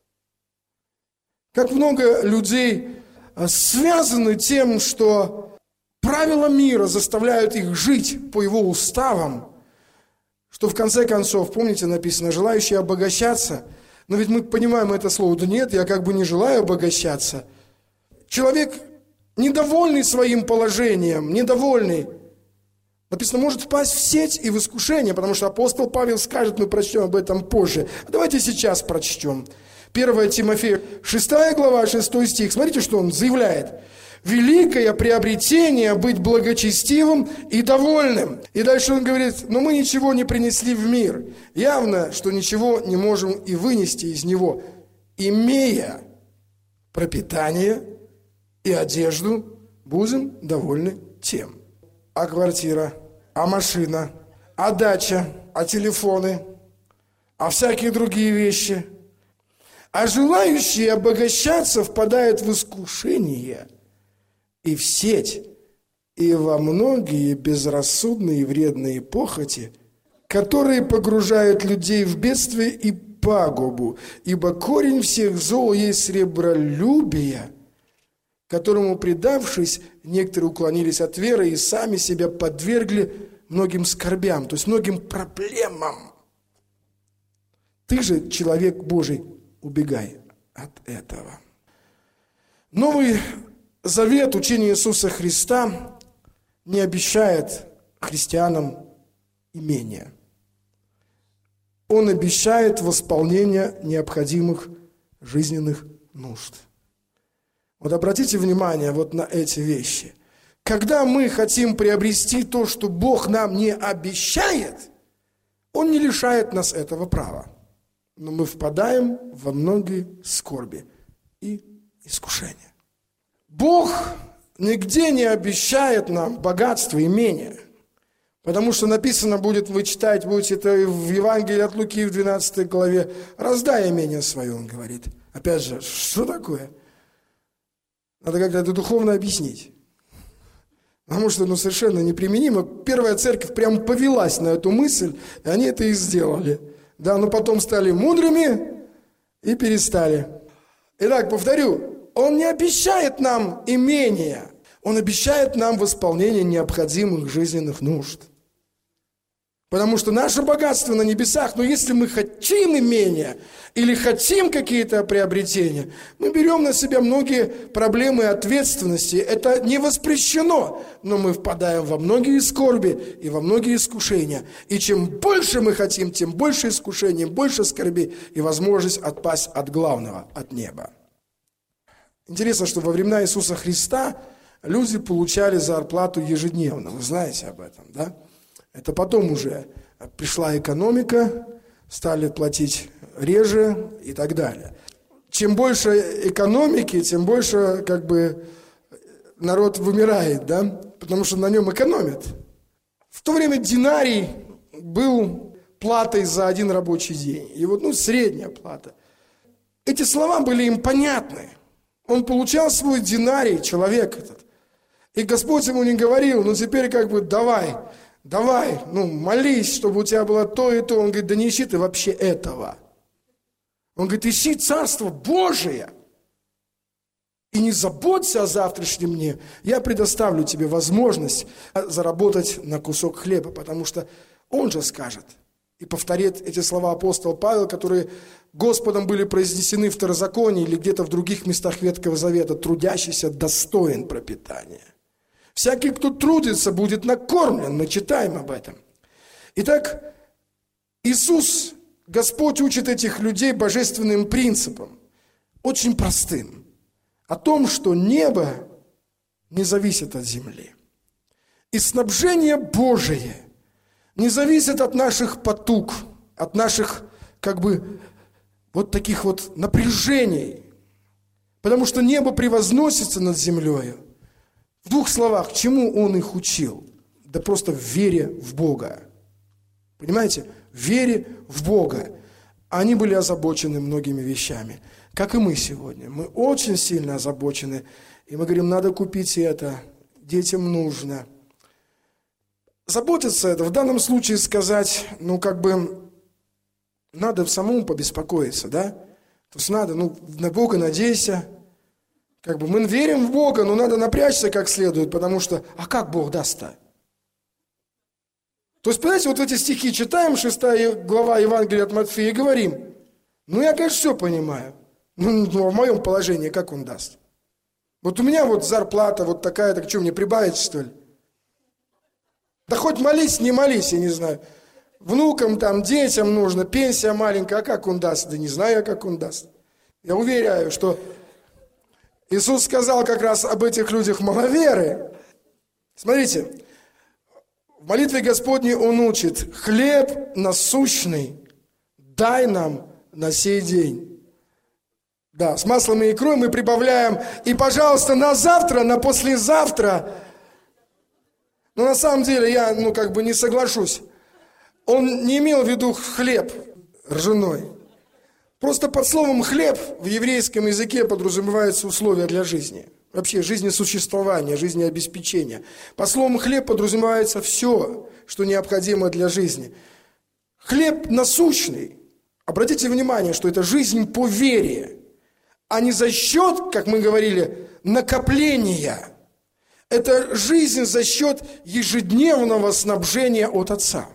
Speaker 1: Как много людей связаны тем, что правила мира заставляют их жить по его уставам, что в конце концов, помните, написано, желающие обогащаться, но ведь мы понимаем это слово, да нет, я как бы не желаю обогащаться. Человек, недовольный своим положением, недовольный, написано, может впасть в сеть и в искушение, потому что апостол Павел скажет, мы прочтем об этом позже. Давайте сейчас прочтем. 1 Тимофея, 6 глава, 6 стих. Смотрите, что он заявляет. Великое приобретение быть благочестивым и довольным. И дальше он говорит, но мы ничего не принесли в мир. Явно, что ничего не можем и вынести из него. Имея пропитание и одежду, будем довольны тем. А квартира, а машина, а дача, а телефоны, а всякие другие вещи. А желающие обогащаться впадают в искушение и в сеть, и во многие безрассудные и вредные похоти, которые погружают людей в бедствие и пагубу, ибо корень всех зол есть сребролюбие, которому, предавшись, некоторые уклонились от веры и сами себя подвергли многим скорбям, то есть многим проблемам. Ты же, человек Божий, убегай от этого. Новый Завет, учение Иисуса Христа, не обещает христианам имения. Он обещает восполнение необходимых жизненных нужд. Вот обратите внимание вот на эти вещи. Когда мы хотим приобрести то, что Бог нам не обещает, Он не лишает нас этого права. Но мы впадаем во многие скорби и искушения. Бог нигде не обещает нам богатство, имение. Потому что написано будет, вы читать будете это в Евангелии от Луки в 12 главе, раздай имение свое, он говорит. Опять же, что такое? Надо как-то это духовно объяснить. Потому что совершенно неприменимо. Первая церковь прямо повелась на эту мысль, и они это и сделали. Да, но потом стали мудрыми и перестали. Итак, повторю, он не обещает нам имения, он обещает нам восполнение необходимых жизненных нужд. Потому что наше богатство на небесах, но если мы хотим имения или хотим какие-то приобретения, мы берем на себя многие проблемы и ответственности. Это не воспрещено, но мы впадаем во многие скорби и во многие искушения. И чем больше мы хотим, тем больше искушений, больше скорби и возможность отпасть от главного, от неба. Интересно, что во времена Иисуса Христа люди получали зарплату ежедневно. Вы знаете об этом, да? Это потом уже пришла экономика, стали платить реже и так далее. Чем больше экономики, тем больше народ вымирает, да? Потому что на нем экономят. В то время динарий был платой за один рабочий день. И средняя плата. Эти слова были им понятны. Он получал свой динарий, человек этот. И Господь ему не говорил, теперь давай, молись, чтобы у тебя было то и то. Он говорит, да не ищи ты вообще этого. Он говорит, ищи Царство Божие. И не заботься о завтрашнем дне. Я предоставлю тебе возможность заработать на кусок хлеба, потому что он же скажет. И повторит эти слова апостол Павел, которые Господом были произнесены в Второзаконии или где-то в других местах Ветхого Завета. Трудящийся достоин пропитания. Всякий, кто трудится, будет накормлен. Мы читаем об этом. Итак, Иисус, Господь учит этих людей божественным принципам, очень простым, о том, что небо не зависит от земли. И снабжение Божие не зависит от наших потуг, от наших таких напряжений. Потому что небо превозносится над землей. В двух словах, чему он их учил? Да просто в вере в Бога. Понимаете? В вере в Бога. Они были озабочены многими вещами. Как и мы сегодня. Мы очень сильно озабочены. И мы говорим, надо купить это. Детям нужно. Заботиться это, в данном случае сказать, надо самому побеспокоиться, да? То есть надо, на Бога надейся. Мы верим в Бога, но надо напрячься как следует, потому что, а как Бог даст-то? То есть, понимаете, эти стихи читаем, 6 глава Евангелия от Матфея, и говорим, я, конечно, все понимаю, в моем положении как Он даст? У меня зарплата такая, так что, мне прибавить, что ли? Да хоть молись, не молись, я не знаю. Внукам, детям нужно, пенсия маленькая, а как Он даст? Да не знаю я, как Он даст. Я уверяю, что Иисус сказал как раз об этих людях маловеры. Смотрите, в молитве Господней Он учит, хлеб насущный дай нам на сей день. Да, с маслом и икрой мы прибавляем, и, пожалуйста, на завтра, на послезавтра. Но на самом деле я, не соглашусь. Он не имел в виду хлеб ржаной. Просто под словом «хлеб» в еврейском языке подразумеваются условия для жизни. Вообще жизнесуществования, жизнеобеспечения. Под словом «хлеб» подразумевается все, что необходимо для жизни. Хлеб насущный. Обратите внимание, что это жизнь по вере, а не за счет, как мы говорили, накопления. Это жизнь за счет ежедневного снабжения от Отца.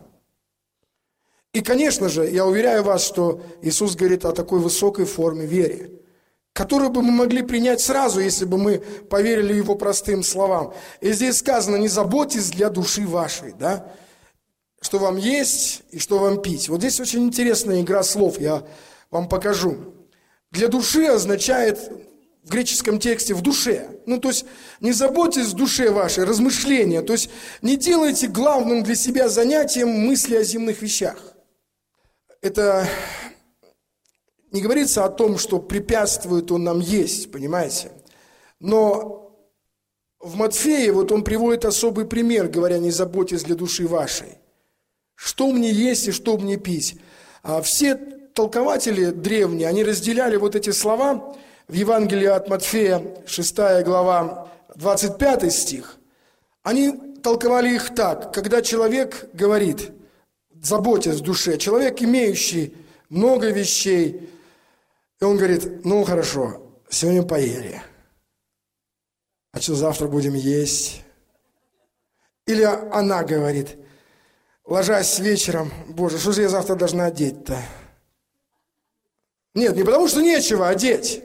Speaker 1: И, конечно же, я уверяю вас, что Иисус говорит о такой высокой форме веры, которую бы мы могли принять сразу, если бы мы поверили Его простым словам. И здесь сказано, не заботьтесь для души вашей, да? Что вам есть и что вам пить. Вот здесь очень интересная игра слов, я вам покажу. Для души означает в греческом тексте в душе. То есть не заботьтесь в душе вашей, размышления. То есть не делайте главным для себя занятием мысли о земных вещах. Это не говорится о том, что препятствует он нам есть, понимаете? Но в Матфея, вот он приводит особый пример, говоря: не заботьтесь для души вашей. Что мне есть и что мне пить? А все толкователи древние, они разделяли вот эти слова в Евангелии от Матфея, 6 глава, 25 стих. Они толковали их так: когда человек говорит, заботясь в душе, человек, имеющий много вещей, и он говорит: ну хорошо, сегодня поели, а что завтра будем есть? Или она говорит, ложась вечером: боже, что же я завтра должна одеть-то? Нет, не потому что нечего одеть,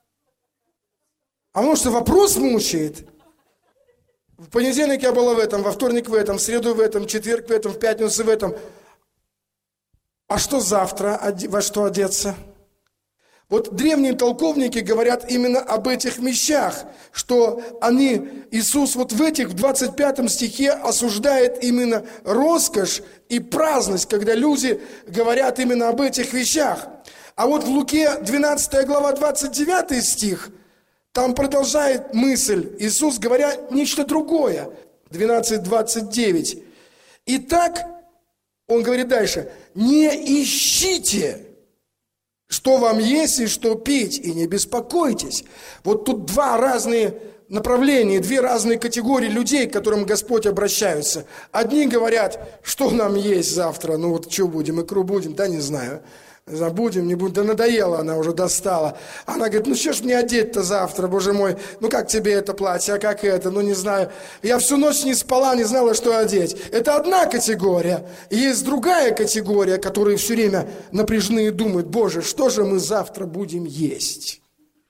Speaker 1: а потому что вопрос мучает. В понедельник я была в этом, во вторник в этом, в среду в этом, в четверг в этом, в пятницу в этом. А что завтра, во что одеться? Вот древние толковники говорят именно об этих вещах, что Иисус вот в 25 стихе осуждает именно роскошь и праздность, когда люди говорят именно об этих вещах. А вот в Луке 12 глава 29 стих, там продолжает мысль Иисус, говоря нечто другое. 12:29. Итак, он говорит дальше: не ищите, что вам есть и что пить, и не беспокойтесь. Вот тут два разные направления, две разные категории людей, к которым Господь обращается. Одни говорят, что нам есть завтра, ну вот что будем, икру будем, да не знаю. Забудем, не будем, да надоело, она уже достала. Она говорит: ну что ж мне одеть-то завтра, боже мой, ну как тебе это платье, а как это, ну не знаю. Я всю ночь не спала, не знала, что одеть. Это одна категория. И есть другая категория, которые все время напряжены и думают: боже, что же мы завтра будем есть?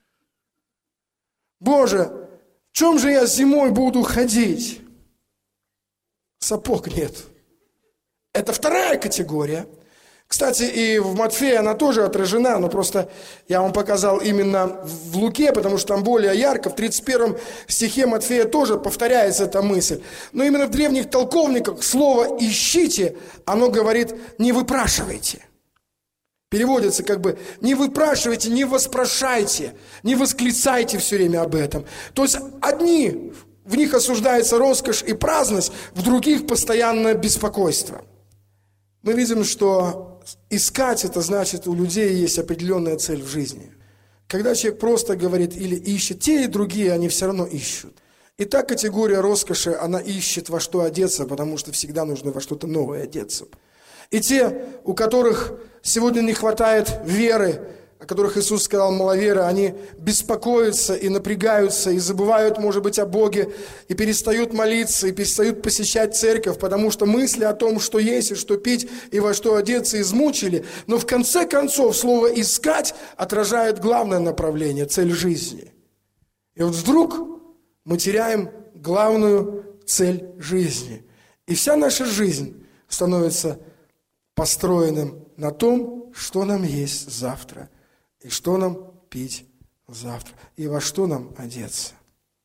Speaker 1: Боже, в чем же я зимой буду ходить? Сапог нет. Это вторая категория. Кстати, и в Матфея она тоже отражена, но просто я вам показал именно в Луке, потому что там более ярко. В 31 стихе Матфея тоже повторяется эта мысль. Но именно в древних толковниках слово «ищите», оно говорит «не выпрашивайте». Переводится как бы «не выпрашивайте, не воспрошайте, не восклицайте все время об этом». То есть одни, в них осуждается роскошь и праздность, в других постоянное беспокойство. Мы видим, что искать — это значит, у людей есть определенная цель в жизни. Когда человек просто говорит или ищет, те и другие, они все равно ищут. И та категория роскоши, она ищет во что одеться, потому что всегда нужно во что-то новое одеться. И те, у которых сегодня не хватает веры, о которых Иисус сказал маловеры, они беспокоятся и напрягаются, и забывают, может быть, о Боге, и перестают молиться, и перестают посещать церковь, потому что мысли о том, что есть и что пить, и во что одеться, измучили. Но в конце концов слово «искать» отражает главное направление, цель жизни. И вот вдруг мы теряем главную цель жизни. И вся наша жизнь становится построенным на том, что нам есть завтра. И что нам пить завтра? И во что нам одеться?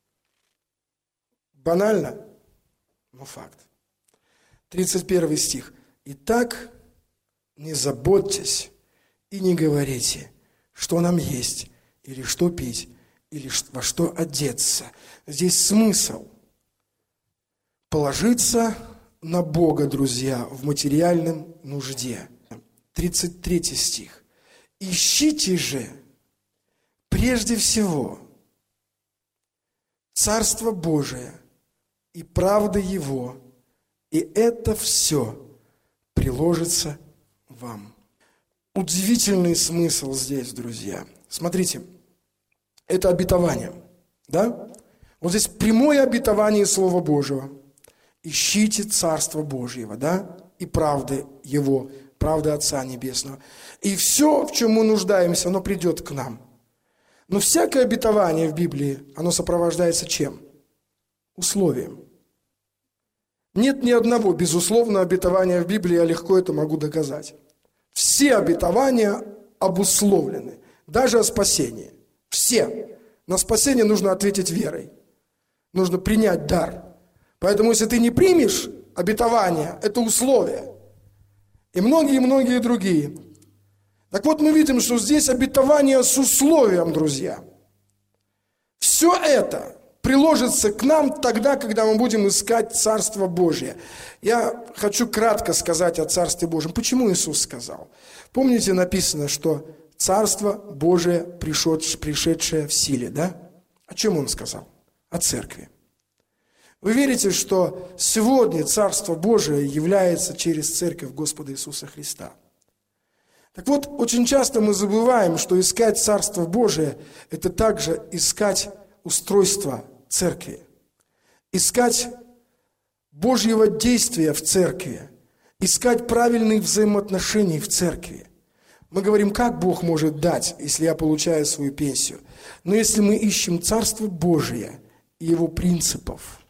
Speaker 1: Банально, но факт. 31 стих. «Итак, не заботьтесь и не говорите, что нам есть, или что пить, или во что одеться». Здесь смысл положиться на Бога, друзья, в материальном нужде. 33 стих. «Ищите же прежде всего Царство Божие и правды Его, и это все приложится вам». Удивительный смысл здесь, друзья. Смотрите, это обетование, да? Вот здесь прямое обетование Слова Божьего. Ищите Царство Божьего, да? И правды Его, правды Отца Небесного. И все, в чем мы нуждаемся, оно придет к нам. Но всякое обетование в Библии, оно сопровождается чем? Условием. Нет ни одного безусловного обетования в Библии, я легко это могу доказать. Все обетования обусловлены, даже о спасении. Все. На спасение нужно ответить верой. Нужно принять дар. Поэтому, если ты не примешь обетование, это условие. И многие другие. Так вот, мы видим, что здесь обетование с условием, друзья. Все это приложится к нам тогда, когда мы будем искать Царство Божие. Я хочу кратко сказать о Царстве Божьем. Почему Иисус сказал? Помните, написано, что Царство Божие, пришедшее в силе, да? О чем Он сказал? О церкви. Вы верите, что сегодня Царство Божие является через церковь Господа Иисуса Христа? Так вот, очень часто мы забываем, что искать Царство Божие – это также искать устройство церкви, искать Божьего действия в церкви, искать правильных взаимоотношений в церкви. Мы говорим, как Бог может дать, если я получаю свою пенсию. Но если мы ищем Царство Божие и Его принципов,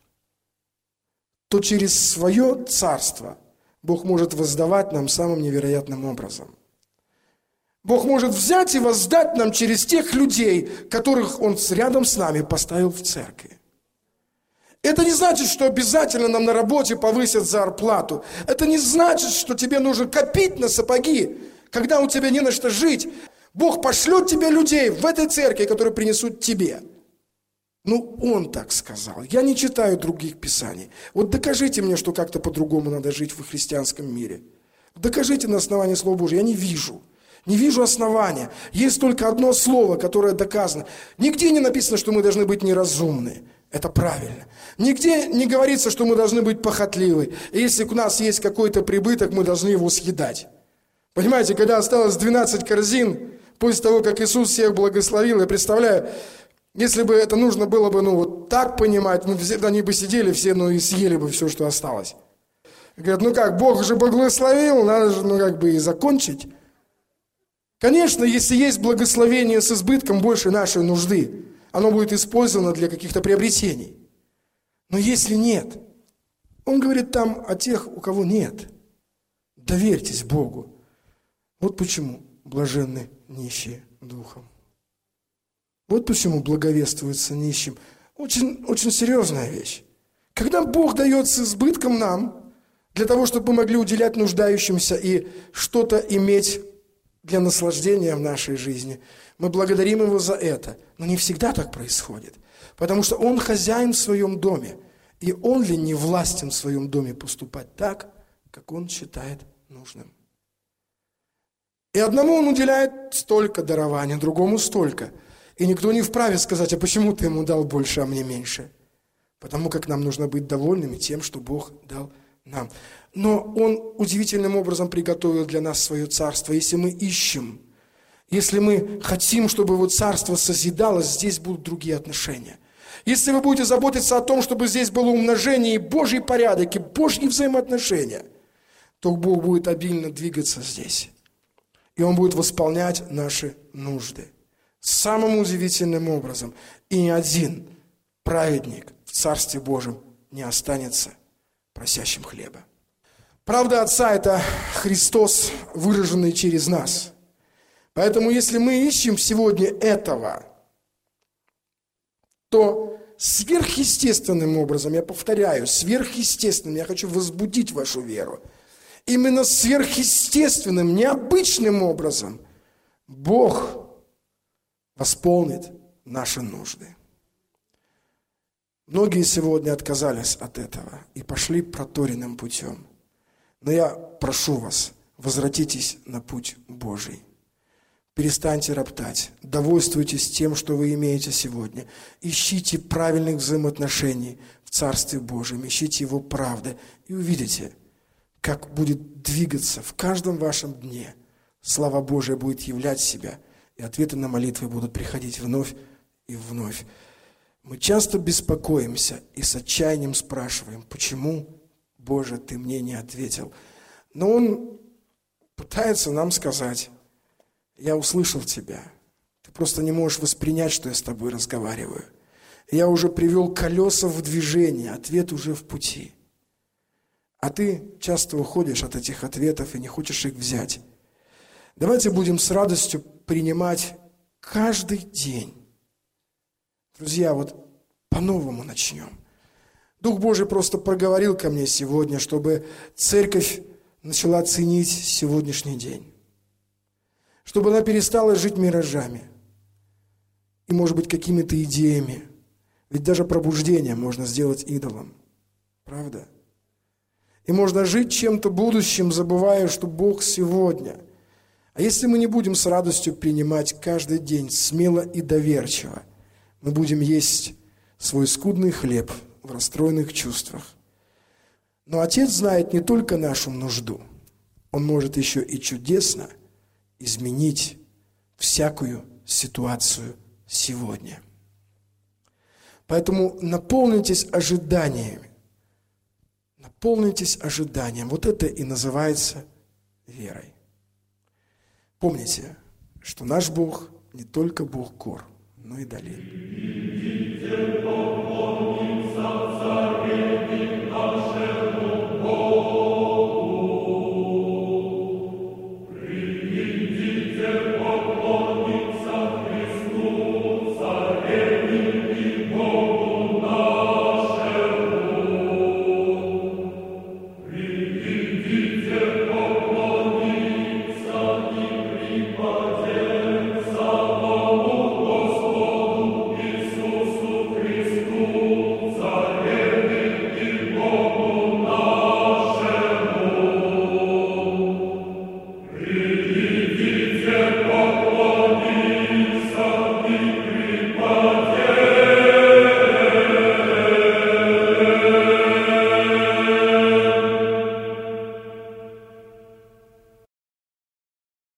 Speaker 1: то через свое Царство Бог может воздавать нам самым невероятным образом. Бог может взять и воздать нам через тех людей, которых Он рядом с нами поставил в церкви. Это не значит, что обязательно нам на работе повысят зарплату. Это не значит, что тебе нужно копить на сапоги, когда у тебя не на что жить. Бог пошлет тебе людей в этой церкви, которые принесут тебе. Ну, Он так сказал. Я не читаю других писаний. Вот докажите мне, что как-то по-другому надо жить в христианском мире. Докажите на основании Слова Божьего. Я не вижу. Не вижу основания. Есть только одно слово, которое доказано. Нигде не написано, что мы должны быть неразумны. Это правильно. Нигде не говорится, что мы должны быть похотливы. И если у нас есть какой-то прибыток, мы должны его съедать. Понимаете, когда осталось 12 корзин, после того, как Иисус всех благословил, я представляю, если бы это нужно было бы, вот так понимать, они бы сидели все, и съели бы все, что осталось. Говорят, Бог же благословил, надо же, и закончить. Конечно, если есть благословение с избытком больше нашей нужды, оно будет использовано для каких-то приобретений. Но если нет, Он говорит там о тех, у кого нет. Доверьтесь Богу. Вот почему блаженны нищие духом. Вот почему благовествуется нищим. Очень, очень серьезная вещь. Когда Бог дает с избытком нам, для того, чтобы мы могли уделять нуждающимся и что-то иметь для наслаждения в нашей жизни, мы благодарим Его за это. Но не всегда так происходит. Потому что Он хозяин в своем доме. И Он ли не властен в своем доме поступать так, как Он считает нужным? И одному Он уделяет столько дарования, другому столько. И никто не вправе сказать, а почему ты ему дал больше, а мне меньше? Потому как нам нужно быть довольными тем, что Бог дал нам. Но Он удивительным образом приготовил для нас свое царство. Если мы ищем, если мы хотим, чтобы Его царство созидалось, здесь будут другие отношения. Если вы будете заботиться о том, чтобы здесь было умножение и Божий порядок, и Божьи взаимоотношения, то Бог будет обильно двигаться здесь. И Он будет восполнять наши нужды. Самым удивительным образом. И ни один праведник в Царстве Божьем не останется просящим хлеба. Правда Отца – это Христос, выраженный через нас. Поэтому, если мы ищем сегодня этого, то сверхъестественным образом, я повторяю, сверхъестественным, я хочу возбудить вашу веру, именно сверхъестественным, необычным образом Бог восполнит наши нужды. Многие сегодня отказались от этого и пошли проторенным путем. Но я прошу вас, возвратитесь на путь Божий. Перестаньте роптать, довольствуйтесь тем, что вы имеете сегодня. Ищите правильных взаимоотношений в Царстве Божьем, ищите Его правды и увидите, как будет двигаться в каждом вашем дне. Слава Божия будет являть себя, и ответы на молитвы будут приходить вновь и вновь. Мы часто беспокоимся и с отчаянием спрашиваем, почему, Боже, Ты мне не ответил? Но Он пытается нам сказать, я услышал Тебя. Ты просто не можешь воспринять, что я с Тобой разговариваю. Я уже привел колеса в движение, ответ уже в пути. А ты часто уходишь от этих ответов и не хочешь их взять. Давайте будем с радостью принимать каждый день. Друзья, вот по-новому начнем. Дух Божий просто проговорил ко мне сегодня, чтобы церковь начала ценить сегодняшний день. Чтобы она перестала жить миражами и, может быть, какими-то идеями. Ведь даже пробуждение можно сделать идолом. Правда? И можно жить чем-то будущим, забывая, что Бог сегодня. А если мы не будем с радостью принимать каждый день смело и доверчиво, мы будем есть свой скудный хлеб в расстроенных чувствах. Но Отец знает не только нашу нужду, Он может еще и чудесно изменить всякую ситуацию сегодня. Поэтому наполнитесь ожиданиями. Наполнитесь ожиданием. Вот это и называется верой. Помните, что наш Бог не только Бог гор, но и долин.